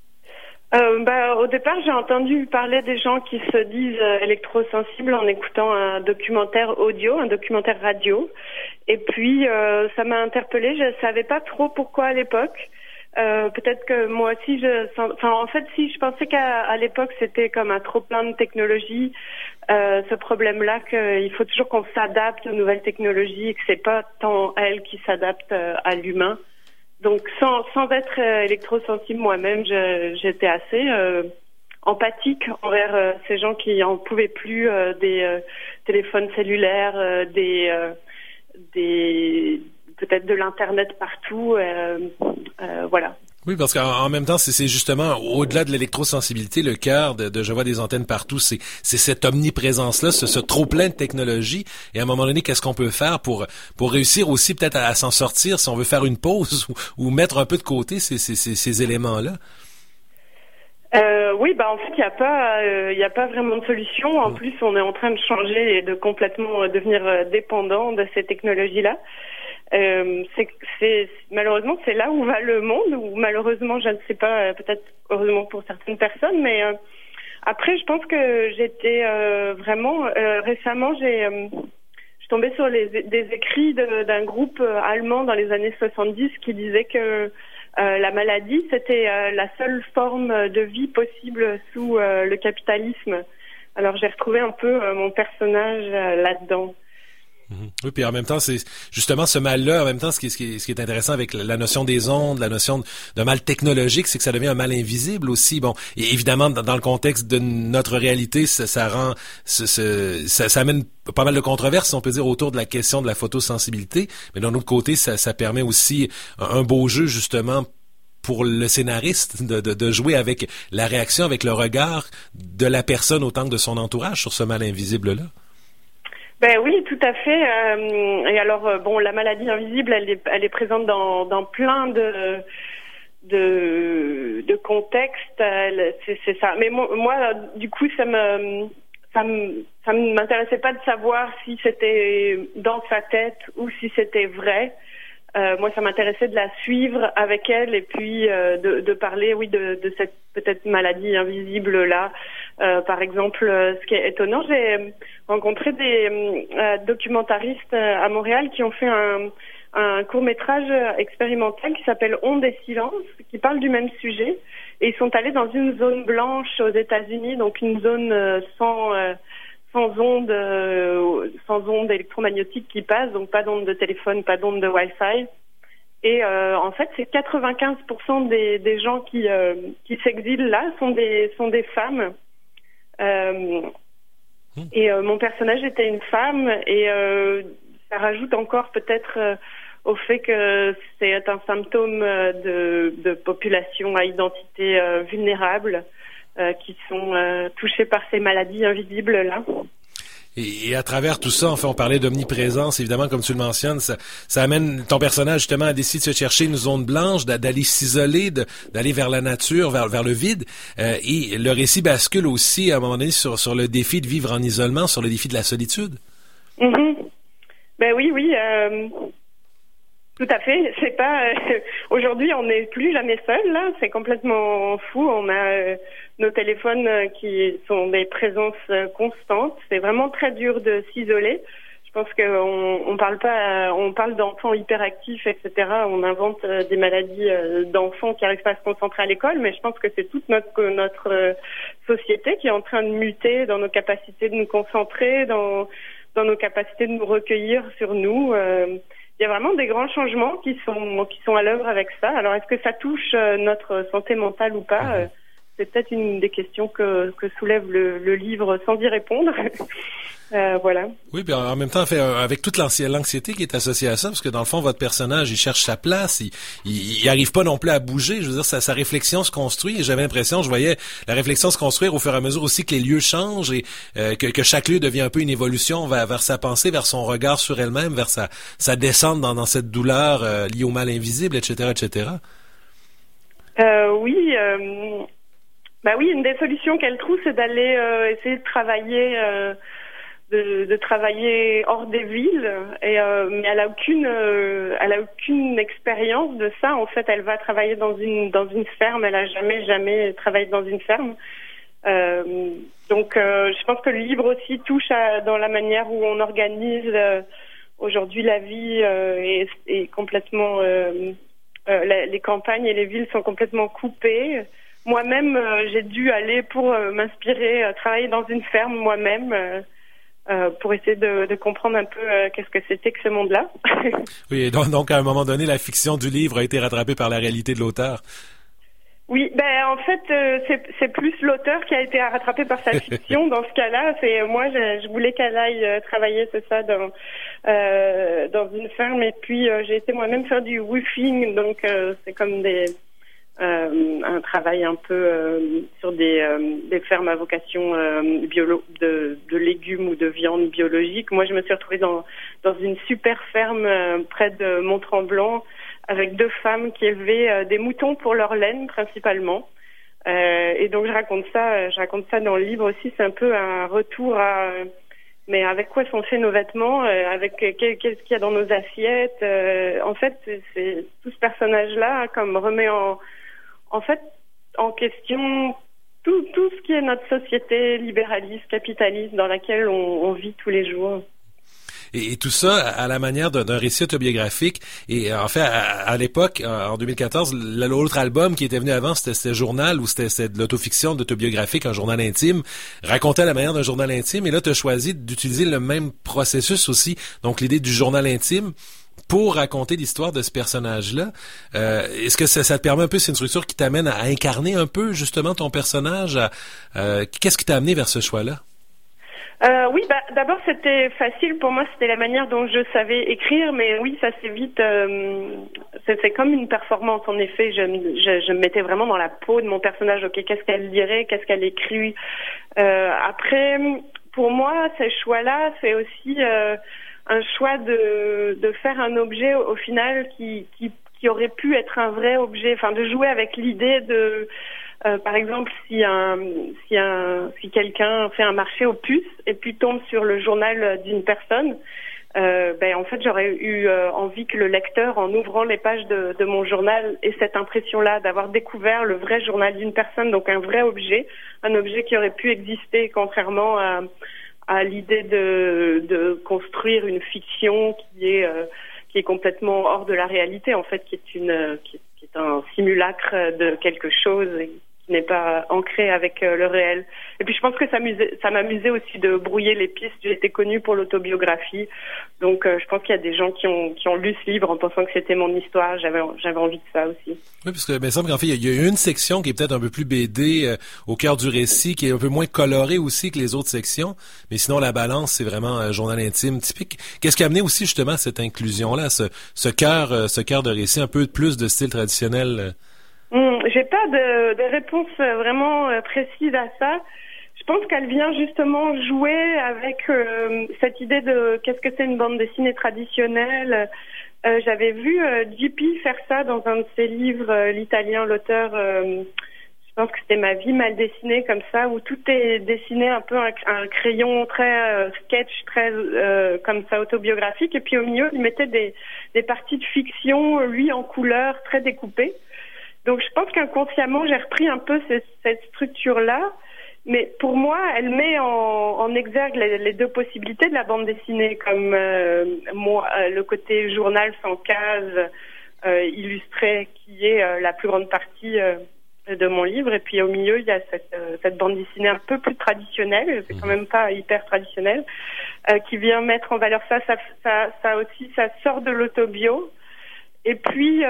Au départ, j'ai entendu parler des gens qui se disent électrosensibles en écoutant un documentaire audio, un documentaire radio. Et puis, ça m'a interpellée. Je savais pas trop pourquoi à l'époque. Peut-être que moi aussi, je pensais qu'à l'époque, c'était comme un trop-plein de technologies. Ce problème-là qu'il faut toujours qu'on s'adapte aux nouvelles technologies et que c'est pas tant elle qui s'adapte à l'humain. Donc sans être électrosensible moi-même, j'étais assez empathique envers ces gens qui en pouvaient plus des téléphones cellulaires, des peut-être de l'internet partout, voilà. Oui, parce qu'en même temps, c'est justement au-delà de l'électrosensibilité, le cœur de je vois des antennes partout, c'est cette omniprésence-là, ce trop plein de technologie. Et à un moment donné, qu'est-ce qu'on peut faire pour réussir aussi peut-être à s'en sortir si on veut faire une pause ou mettre un peu de côté ces éléments-là? Oui, en fait, il y a pas vraiment de solution. En plus, on est en train de changer et de complètement devenir dépendant de ces technologies-là. Malheureusement, c'est là où va le monde, ou malheureusement, je ne sais pas, peut-être heureusement pour certaines personnes, mais après, je pense que j'étais vraiment récemment, je suis tombée sur des écrits d'un groupe allemand dans les années 70 qui disait que la maladie, c'était la seule forme de vie possible sous le capitalisme. Alors, j'ai retrouvé un peu mon personnage là-dedans. Oui, puis en même temps, c'est justement ce mal-là, en même temps, ce qui est intéressant avec la notion des ondes, la notion de mal technologique, c'est que ça devient un mal invisible aussi. Bon, et évidemment, dans le contexte de notre réalité, ça amène pas mal de controverses, on peut dire, autour de la question de la photosensibilité. Mais d'un autre côté, ça permet aussi un beau jeu, justement, pour le scénariste de jouer avec la réaction, avec le regard de la personne autant que de son entourage sur ce mal invisible-là. Ben oui, tout à fait. Et alors, la maladie invisible, elle est présente dans plein de contextes. C'est ça. Mais moi, du coup, ça m'intéressait pas de savoir si c'était dans sa tête ou si c'était vrai. Moi, ça m'intéressait de la suivre avec elle et puis de parler, oui, de cette peut-être maladie invisible là. Par exemple, ce qui est étonnant, j'ai rencontré des documentaristes à Montréal qui ont fait un court-métrage expérimental qui s'appelle Ondes et silences, qui parle du même sujet. Et ils sont allés dans une zone blanche aux États-Unis, donc une zone sans ondes électromagnétiques qui passent, donc pas d'ondes de téléphone, pas d'ondes de Wi-Fi. Et en fait, c'est 95% des gens qui s'exilent là sont des femmes. Et mon personnage était une femme, et ça rajoute encore peut-être au fait que c'est un symptôme de population à identité vulnérable qui sont touchés par ces maladies invisibles là. Et à travers tout ça, enfin, on parlait d'omniprésence, évidemment, comme tu le mentionnes, ça amène ton personnage justement à décider de se chercher une zone blanche, d'aller s'isoler, d'aller vers la nature, vers le vide. Et le récit bascule aussi, à un moment donné, sur le défi de vivre en isolement, sur le défi de la solitude. Mm-hmm. Ben oui. Tout à fait. C'est pas aujourd'hui, on n'est plus jamais seul là. C'est complètement fou. On a nos téléphones qui sont des présences constantes. C'est vraiment très dur de s'isoler. Je pense qu'on parle d'enfants hyperactifs, etc. On invente des maladies d'enfants qui n'arrivent pas à se concentrer à l'école, mais je pense que c'est toute notre société qui est en train de muter dans nos capacités de nous concentrer, dans nos capacités de nous recueillir sur nous. Il y a vraiment des grands changements qui sont à l'œuvre avec ça. Alors, est-ce que ça touche notre santé mentale ou pas? C'est peut-être une des questions que soulève le livre sans y répondre. Voilà. Oui, puis en même temps, avec toute l'anxiété qui est associée à ça, parce que dans le fond, votre personnage, il cherche sa place, il arrive pas non plus à bouger. Je veux dire, sa réflexion se construit, et j'avais l'impression, je voyais la réflexion se construire au fur et à mesure aussi que les lieux changent et que chaque lieu devient un peu une évolution vers sa pensée, vers son regard sur elle-même, vers sa descente dans cette douleur liée au mal invisible, etc., etc. Oui. Oui, une des solutions qu'elle trouve, c'est d'aller essayer de travailler. De travailler hors des villes, mais elle a aucune expérience de ça. En fait, elle va travailler dans une ferme. Elle a jamais travaillé dans une ferme. Donc, je pense que le livre aussi touche dans la manière où on organise aujourd'hui la vie est complètement les campagnes et les villes sont complètement coupées. Moi-même, j'ai dû aller pour m'inspirer, travailler dans une ferme moi-même. Pour essayer de comprendre un peu qu'est-ce que c'était que ce monde-là. Oui, et donc à un moment donné, la fiction du livre a été rattrapée par la réalité de l'auteur. Oui, en fait, c'est plus l'auteur qui a été rattrapé par sa fiction. Dans ce cas-là, c'est moi, je voulais qu'elle aille travailler, c'est ça, dans une ferme. Et puis j'ai été moi-même faire du woofing, donc c'est comme un travail un peu sur des fermes à vocation de légumes ou de viande biologique. Moi, je me suis retrouvée dans une super ferme près de Mont-Tremblant avec 2 femmes qui élevaient des moutons pour leur laine principalement. Et donc je raconte ça dans le livre aussi. C'est un peu un retour à mais avec quoi sont faits nos vêtements, avec qu'est-ce qu'il y a dans nos assiettes. En fait, c'est tout ce personnage-là comme remet en question tout ce qui est notre société libéraliste, capitaliste dans laquelle on vit tous les jours. Et tout ça à la manière d'un récit autobiographique. Et en fait, à l'époque, en 2014, l'autre album qui était venu avant, c'était Journal, ou c'était de l'autofiction, d'autobiographique, un journal intime, racontait à la manière d'un journal intime. Et là, tu as choisi d'utiliser le même processus aussi, donc l'idée du journal intime, pour raconter l'histoire de ce personnage-là. Est-ce que ça te permet un peu, c'est une structure qui t'amène à incarner un peu justement ton personnage? Qu'est-ce qui t'a amené vers ce choix-là? Oui, d'abord c'était facile pour moi, c'était la manière dont je savais écrire, mais oui, ça s'est vite, c'est comme une performance en effet. Je me mettais vraiment dans la peau de mon personnage. Ok, qu'est-ce qu'elle dirait, qu'est-ce qu'elle écrit. Après, pour moi, ces choix-là, c'est aussi un choix de faire un objet au final qui aurait pu être un vrai objet, enfin de jouer avec l'idée de par exemple, si quelqu'un fait un marché aux puces et puis tombe sur le journal d'une personne, en fait, j'aurais eu envie que le lecteur, en ouvrant les pages de mon journal, ait cette impression-là d'avoir découvert le vrai journal d'une personne, donc un vrai objet, un objet qui aurait pu exister, contrairement à l'idée de construire une fiction qui est complètement hors de la réalité, en fait, qui est un simulacre de quelque chose qui n'est pas ancré avec le réel. Et puis je pense que ça m'amusait aussi de brouiller les pistes. J'ai été connue pour l'autobiographie, donc je pense qu'il y a des gens qui ont lu ce livre en pensant que c'était mon histoire. J'avais envie de ça aussi. Oui, parce que il me semble qu'en fait il y a une section qui est peut-être un peu plus BD au cœur du récit, qui est un peu moins colorée aussi que les autres sections, mais sinon la balance c'est vraiment un journal intime typique. Qu'est-ce qui a amené aussi justement cette inclusion-là, ce cœur de récit un peu plus de style traditionnel? J'ai pas de réponse vraiment précise à ça. Je pense qu'elle vient justement jouer avec cette idée de qu'est-ce que c'est une bande dessinée traditionnelle. J'avais vu JP faire ça dans un de ses livres, l'auteur, je pense que c'était Ma vie mal dessinée, comme ça, où tout est dessiné un peu un crayon très sketch, très comme ça autobiographique, et puis au milieu il mettait des parties de fiction, lui en couleur, très découpées. Donc je pense qu'inconsciemment j'ai repris un peu cette structure-là, mais pour moi elle met en exergue les 2 possibilités de la bande dessinée, comme le côté journal sans case, illustré, qui est la plus grande partie de mon livre, et puis au milieu il y a cette bande dessinée un peu plus traditionnelle, c'est quand même pas hyper traditionnel, qui vient mettre en valeur ça aussi, ça sort de l'autobio. Et puis,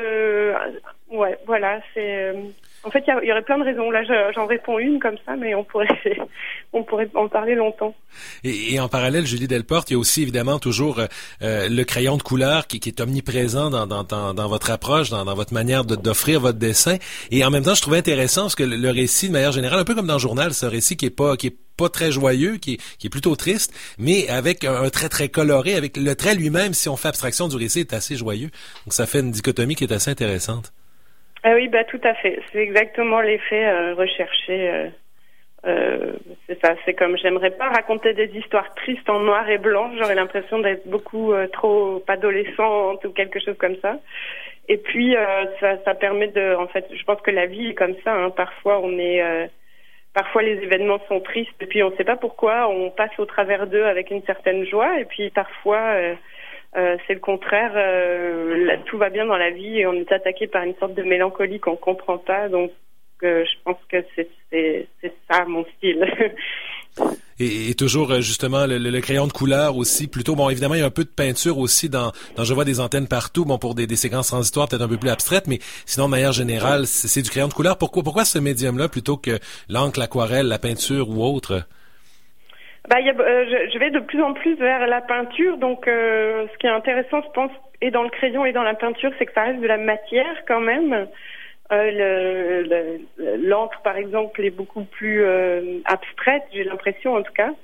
ouais, voilà, c'est. En fait, il y aurait plein de raisons. Là, j'en réponds une comme ça, mais on pourrait en parler longtemps. Et en parallèle, Julie Delporte, il y a aussi évidemment toujours le crayon de couleur qui est omniprésent dans votre approche, dans votre manière d'offrir votre dessin. Et en même temps, je trouvais intéressant parce que le récit, de manière générale, un peu comme dans le journal, c'est un récit qui est pas très joyeux, qui est plutôt triste, mais avec un trait très coloré, avec le trait lui-même, si on fait abstraction du récit, est assez joyeux. Donc ça fait une dichotomie qui est assez intéressante. Ah oui, tout à fait. C'est exactement l'effet recherché. C'est ça. C'est comme j'aimerais pas raconter des histoires tristes en noir et blanc. J'aurais l'impression d'être beaucoup trop adolescente ou quelque chose comme ça. Et puis ça permet en fait, je pense que la vie est comme ça. Hein. Parfois parfois les événements sont tristes et puis on ne sait pas pourquoi. On passe au travers d'eux avec une certaine joie. Et puis parfois c'est le contraire. Tout va bien dans la vie et on est attaqué par une sorte de mélancolie qu'on comprend pas. Donc, je pense que c'est ça mon style. Et toujours justement le crayon de couleur aussi. Plutôt, bon, évidemment, il y a un peu de peinture aussi dans je vois des antennes partout. Bon, pour des séquences transitoires peut-être un peu plus abstraites, mais sinon de manière générale, c'est du crayon de couleur. Pourquoi ce médium-là plutôt que l'encre, l'aquarelle, la peinture ou autre? Je vais de plus en plus vers la peinture, donc ce qui est intéressant, je pense, et dans le crayon et dans la peinture, c'est que ça reste de la matière quand même. L'encre, par exemple, est beaucoup plus abstraite, j'ai l'impression en tout cas.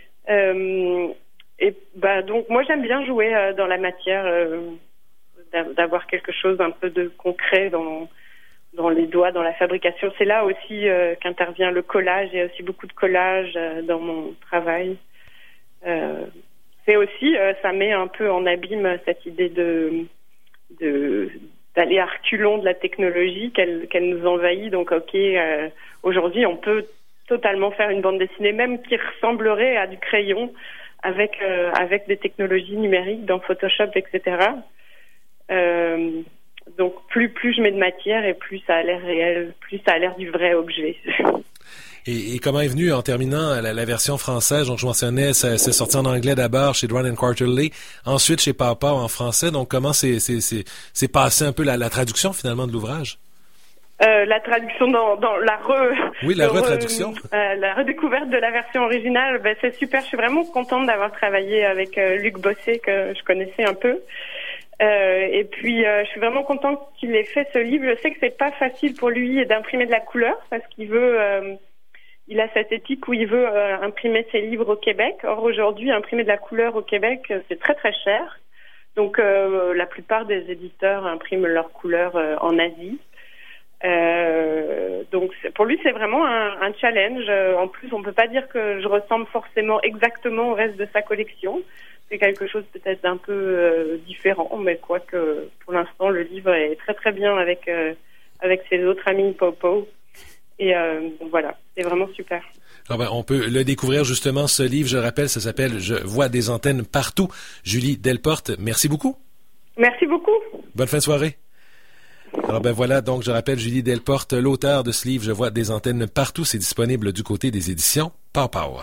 Donc moi j'aime bien jouer dans la matière, d'avoir quelque chose un peu de concret dans les doigts, dans la fabrication. C'est là aussi qu'intervient le collage. Il y a aussi beaucoup de collage dans mon travail. C'est aussi, ça met un peu en abîme cette idée d'aller à reculons de la technologie, qu'elle nous envahit. Donc aujourd'hui on peut totalement faire une bande dessinée, même qui ressemblerait à du crayon, avec des technologies numériques dans Photoshop, etc. Donc plus je mets de matière et plus ça a l'air réel, plus ça a l'air du vrai objet. Et comment est venue, en terminant, la version française? Donc je mentionnais, c'est sorti en anglais d'abord chez Drone & Quarterly, ensuite chez Pawpaw en français. Donc comment c'est passé un peu la traduction finalement de l'ouvrage? La traduction dans la retraduction. La redécouverte de la version originale, c'est super. Je suis vraiment contente d'avoir travaillé avec Luc Bossé, que je connaissais un peu. Et puis je suis vraiment contente qu'il ait fait ce livre. Je sais que c'est pas facile pour lui d'imprimer de la couleur, parce qu'il veut il a cette éthique où il veut imprimer ses livres au Québec. Or aujourd'hui, imprimer de la couleur au Québec, c'est très très cher. Donc la plupart des éditeurs impriment leurs couleurs en Asie. Donc pour lui c'est vraiment un challenge. En plus on peut pas dire que je ressemble forcément exactement au reste de sa collection. C'est quelque chose peut-être d'un peu différent, mais quoique pour l'instant le livre est très très bien avec ses autres amis Popo. Et donc voilà, c'est vraiment super. Alors on peut le découvrir justement, ce livre, je rappelle, ça s'appelle Je vois des antennes partout. Julie Delporte, merci beaucoup. Merci beaucoup. Bonne fin de soirée. Alors voilà, donc je rappelle Julie Delporte, l'auteur de ce livre Je vois des antennes partout. C'est disponible du côté des éditions Pawpaw.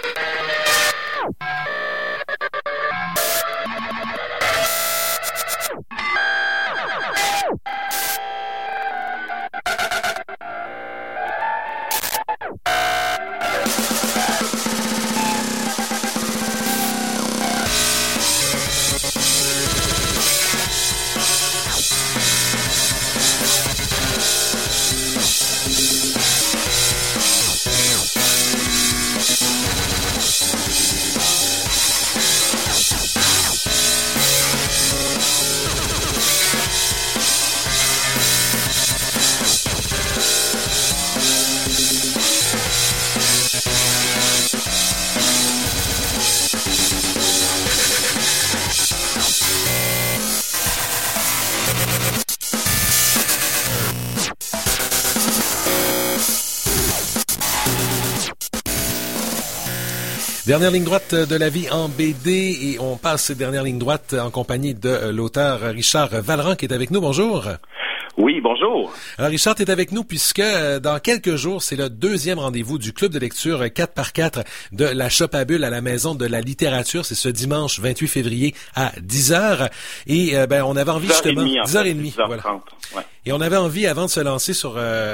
Dernière ligne droite de la vie en BD, et on passe cette dernière ligne droite en compagnie de l'auteur Richard Valran qui est avec nous. Bonjour. Oui, bonjour. Alors Richard, tu es avec nous puisque dans quelques jours, c'est le deuxième rendez-vous du club de lecture 4x4 de la Shop à Bulle à la Maison de la Littérature. C'est ce dimanche 28 février à 10h. Et on avait envie justement... 10h30. 10h30, voilà. Ouais. Et on avait envie, avant de se lancer sur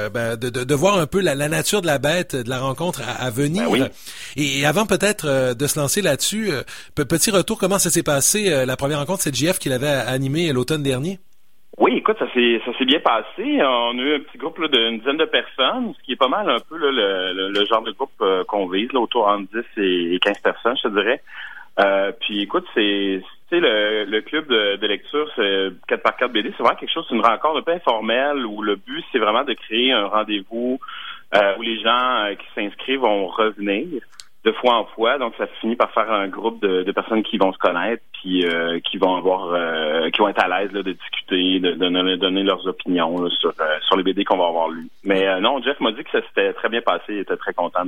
de voir un peu la nature de la bête, de la rencontre à venir. Oui. Et avant peut-être de se lancer là-dessus, petit retour, comment ça s'est passé, la première rencontre, c'est JF qui l'avait animé l'automne dernier? Oui, écoute, ça s'est bien passé. On a eu un petit groupe là, d'une dizaine de personnes, ce qui est pas mal un peu là, le genre de groupe qu'on vise, là, autour entre 10 et 15 personnes, je te dirais. Puis écoute, c'est le club de lecture, c'est 4x4 BD, c'est vraiment quelque chose, c'est une rencontre un peu informelle où le but, c'est vraiment de créer un rendez-vous où les gens qui s'inscrivent vont revenir de fois en fois. Donc ça finit par faire un groupe de personnes qui vont se connaître, puis qui vont être à l'aise là, de discuter, de donner leurs opinions là, sur les BD qu'on va avoir lues. Mais non, Jeff m'a dit que ça s'était très bien passé, il était très content de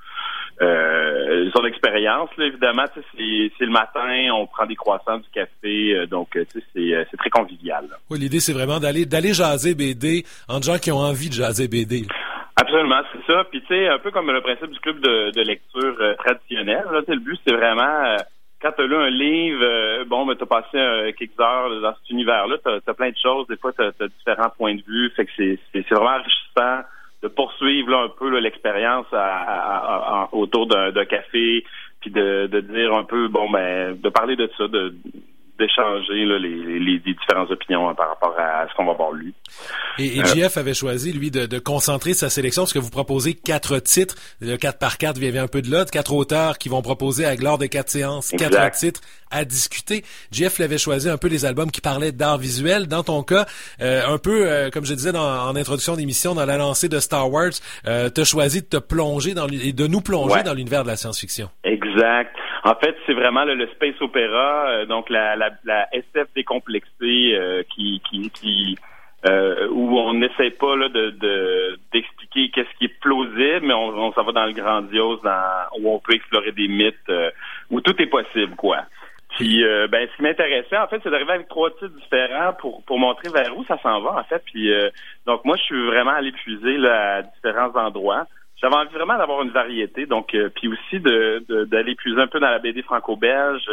son expérience, là, évidemment, c'est le matin, on prend des croissants, du café, donc c'est très convivial. Là. Oui, l'idée c'est vraiment d'aller jaser BD entre gens qui ont envie de jaser BD. Absolument, c'est ça. Puis tu sais, un peu comme le principe du club de lecture traditionnel, là, le but c'est vraiment quand tu as lu un livre, t'as passé quelques heures dans cet univers-là, t'as plein de choses, des fois t'as différents points de vue, fait que c'est vraiment enrichissant de poursuivre là, un peu là, l'expérience autour d'un café, puis de dire un peu, de parler de ça, d'échanger là, les différentes opinions par rapport à ce qu'on va avoir lu. Et JF avait choisi, lui, de concentrer sa sélection, parce que vous proposez 4 titres, le 4x4 vient un peu de là, 4 auteurs qui vont proposer lors des 4 séances, 4 titres à discuter. JF l'avait choisi un peu les albums qui parlaient d'art visuel. Dans ton cas, un peu, comme je disais en introduction d'émission, dans la lancée de Star Wars, t'as choisi de te plonger et de nous plonger dans l'univers de la science-fiction. Exact. En fait, c'est vraiment le space opéra, donc la SF décomplexée où on n'essaie pas là d'expliquer qu'est-ce qui est plausible, mais on s'en va dans le grandiose, où on peut explorer des mythes, où tout est possible, quoi. Puis, ce qui m'intéressait, en fait, c'est d'arriver avec 3 titres différents pour montrer vers où ça s'en va, en fait. Puis, donc moi, je suis vraiment allé puiser là, à différents endroits. J'avais envie vraiment d'avoir une variété, donc puis aussi d'aller puiser un peu dans la BD franco-belge,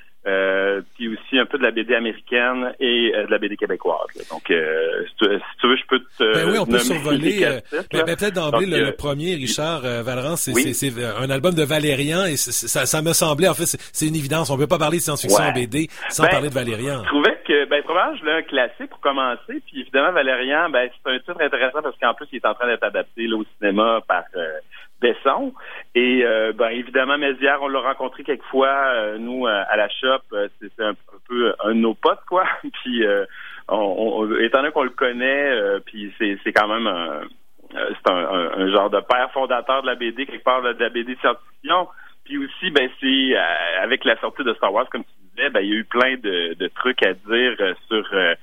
puis aussi un peu de la BD américaine et de la BD québécoise. Là. Donc, si tu veux, je peux te oui, on peut survoler. Titres, peut-être d'emblée, le premier, Richard Vallerand, c'est un album de Valérian, et ça me semblait, en fait, c'est une évidence. On peut pas parler de science-fiction en BD sans parler de Valérian. Je trouvais que, probablement, je voulais un classique pour commencer, puis évidemment, Valérian, c'est un titre intéressant parce qu'en plus, il est en train d'être adapté là, au cinéma par Besson. Et évidemment, Mézières, on l'a rencontré quelques fois, nous, à la shop, c'est un peu un de nos potes, quoi. Puis, étant donné qu'on le connaît, puis c'est quand même c'est un genre de père fondateur de la BD, quelque part de la BD science-fiction. Puis aussi, c'est avec la sortie de Star Wars, comme tu disais, il y a eu plein de trucs à dire sur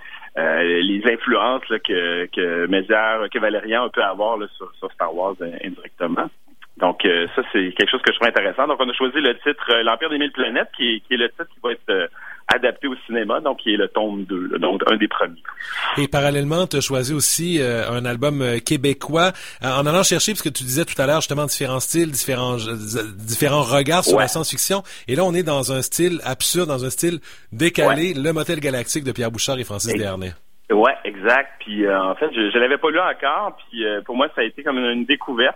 les influences là, que Mézières, que Valérian peut avoir là, sur Star Wars indirectement. Donc ça, c'est quelque chose que je trouve intéressant. Donc on a choisi le titre L'Empire des 1000 planètes, qui est le titre qui va être adapté au cinéma, donc qui est le tome 2, là, donc un des premiers. Et parallèlement, tu as choisi aussi un album québécois, en allant chercher, parce que tu disais tout à l'heure justement différents styles, différents regards sur la science-fiction, et là on est dans un style absurde, dans un style décalé, Le Motel Galactique de Pierre Bouchard et Francis Desharnais. Ouais, exact. Puis en fait, je l'avais pas lu encore, puis pour moi ça a été comme une découverte.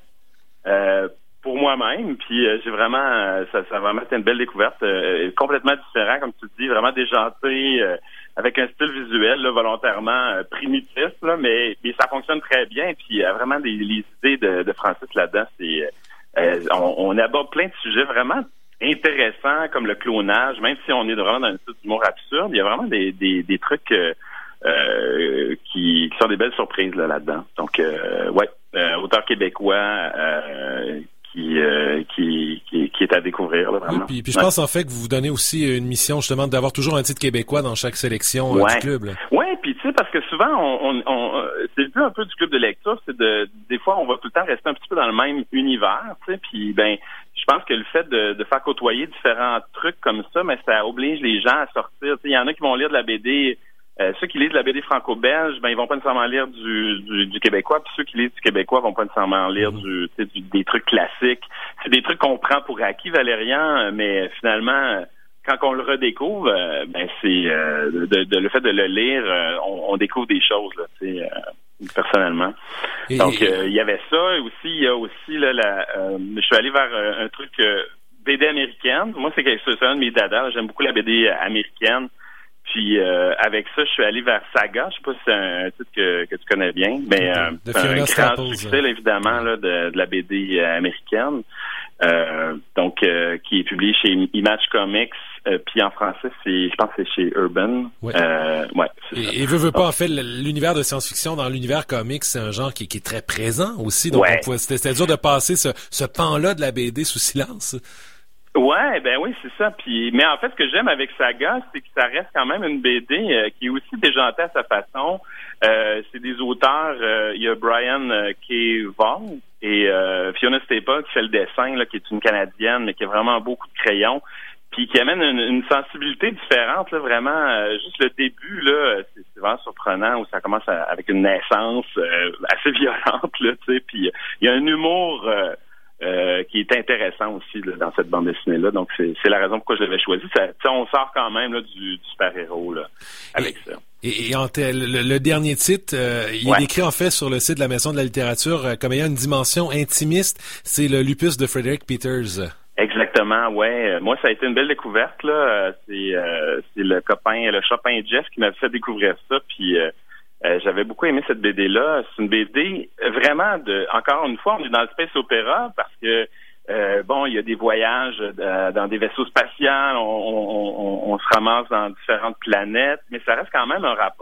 Pour moi-même, puis j'ai vraiment, ça a vraiment été une belle découverte, complètement différent, comme tu dis, vraiment déjanté, avec un style visuel là, volontairement primitif, là, mais ça fonctionne très bien, puis il y a vraiment les idées de Francis là-dedans, c'est on aborde plein de sujets vraiment intéressants, comme le clonage, même si on est vraiment dans un style d'humour absurde, il y a vraiment des trucs qui sont des belles surprises là-dedans. Donc, auteur québécois qui est à découvrir là, vraiment. Oui, puis je pense en fait que vous vous donnez aussi une mission justement d'avoir toujours un titre québécois dans chaque sélection du club. Oui, puis tu sais, parce que souvent on c'est le but un peu du club de lecture, c'est des fois on va tout le temps rester un petit peu dans le même univers, tu sais, puis je pense que le fait de faire côtoyer différents trucs comme ça, mais ça oblige les gens à sortir. Tu sais, il y en a qui vont lire de la BD. Ceux qui lisent la BD franco-belge, ils vont pas nécessairement lire du québécois, puis ceux qui lisent du québécois vont pas nécessairement lire des trucs classiques. C'est des trucs qu'on prend pour acquis, Valérian, mais finalement, quand on le redécouvre, c'est le fait de le lire, on découvre des choses, là, tu sais, personnellement. Donc, il y avait ça, et aussi, il y a aussi là, je suis allé vers un truc BD américaine. Moi, c'est un de mes dadas. J'aime beaucoup la BD américaine. Puis avec ça, je suis allé vers Saga. Je sais pas si c'est un titre que tu connais bien, mais c'est un grand succès, là, évidemment, là, de la BD américaine. Donc qui est publié chez Image Comics, puis en français, je pense que c'est chez Urban. Ouais. Et veut pas, en fait, l'univers de science-fiction dans l'univers comics, c'est un genre qui est très présent aussi. Donc c'était dur de passer ce pan-là de la BD sous silence. Ouais, oui, c'est ça. Puis, mais en fait, ce que j'aime avec Saga, c'est que ça reste quand même une BD qui est aussi déjantée à sa façon. C'est des auteurs, il y a Brian K. Vaughan et Fiona Staples qui fait le dessin, là, qui est une Canadienne, mais qui a vraiment beaucoup de crayons, puis qui amène une sensibilité différente, là, vraiment. Juste le début, là, c'est vraiment surprenant, où ça commence avec une naissance assez violente, là, tu sais, puis il y a un humour qui est intéressant aussi là, dans cette bande dessinée-là. Donc, c'est la raison pourquoi je l'avais choisi. On sort quand même là, du super-héros là, avec ça. Et le dernier titre, il est décrit en fait sur le site de la Maison de la littérature comme ayant une dimension intimiste. C'est le Lupus de Frederick Peters. Exactement, ouais. Moi, ça a été une belle découverte, là. C'est le copain, le Chopin Jeff qui m'a fait découvrir ça. Puis J'avais beaucoup aimé cette BD-là. C'est une BD vraiment encore une fois, on est dans le space opéra parce que il y a des voyages dans des vaisseaux spatials, on se ramasse dans différentes planètes, mais ça reste quand même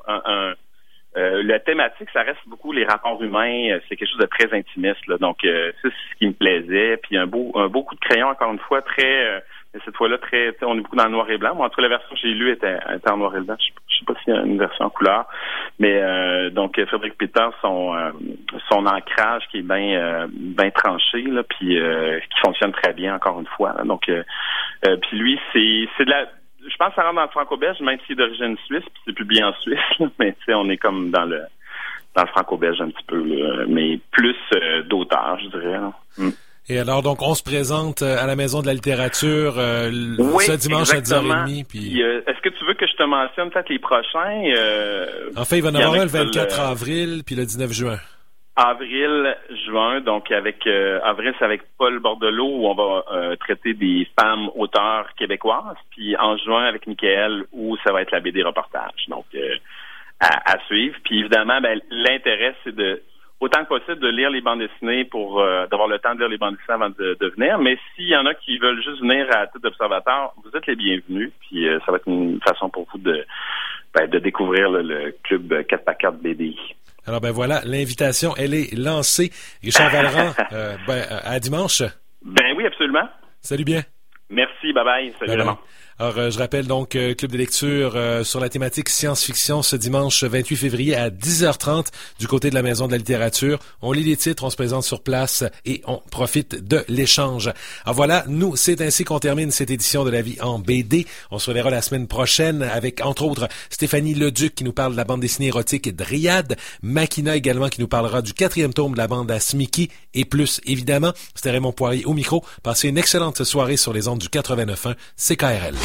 la thématique, ça reste beaucoup les rapports humains, c'est quelque chose de très intimiste, là. Donc c'est ce qui me plaisait. Puis un beau coup de crayon, encore une fois, très cette fois-là, on est beaucoup dans le noir et blanc. Moi, en tout cas, la version que j'ai lue était en noir et blanc. Je sais pas s'il y a une version en couleur. Mais donc Frédéric Peter, son ancrage qui est bien tranché, là, puis qui fonctionne très bien, encore une fois. Là. Donc puis lui, c'est de la. Je pense que ça rentre dans le franco-belge, même s'il est d'origine suisse, puis c'est publié en Suisse, là, mais tu sais, on est comme dans le franco-belge un petit peu, là, mais plus d'auteur, je dirais. Là. Et alors, donc, on se présente à la Maison de la littérature ce dimanche exactement. à 10h30. Puis est-ce que tu veux que je te mentionne peut-être les prochains? En fait, il va y en avoir un le 24 avril, puis le 19 juin. Avril, juin, donc avril, c'est avec Paul Bordelot où on va traiter des femmes auteurs québécoises, puis en juin avec Michael où ça va être la BD reportage. Donc à suivre. Puis évidemment, l'intérêt c'est autant que possible de lire les bandes dessinées pour d'avoir le temps de lire les bandes dessinées avant de venir. Mais s'il y en a qui veulent juste venir à titre d'observateur, vous êtes les bienvenus. Puis ça va être une façon pour vous de découvrir le club 4x4 BD. Alors voilà, l'invitation, elle est lancée. Richard Vallerand, à dimanche. Ben oui, absolument. Salut bien. Merci, bye-bye. Salut Raymond. Alors, je rappelle donc club de lecture sur la thématique science-fiction ce dimanche 28 février à 10h30 du côté de la Maison de la littérature. On lit les titres, on se présente sur place et on profite de l'échange. Alors voilà, nous, c'est ainsi qu'on termine cette édition de La Vie en BD. On se reverra la semaine prochaine avec, entre autres, Stéphanie Leduc qui nous parle de la bande dessinée érotique Dryade, Makina également qui nous parlera du 4e tome de la bande à Smiki et plus, évidemment. C'était Raymond Poirier au micro. Passez une excellente soirée sur les ondes du 89.1 CKRL.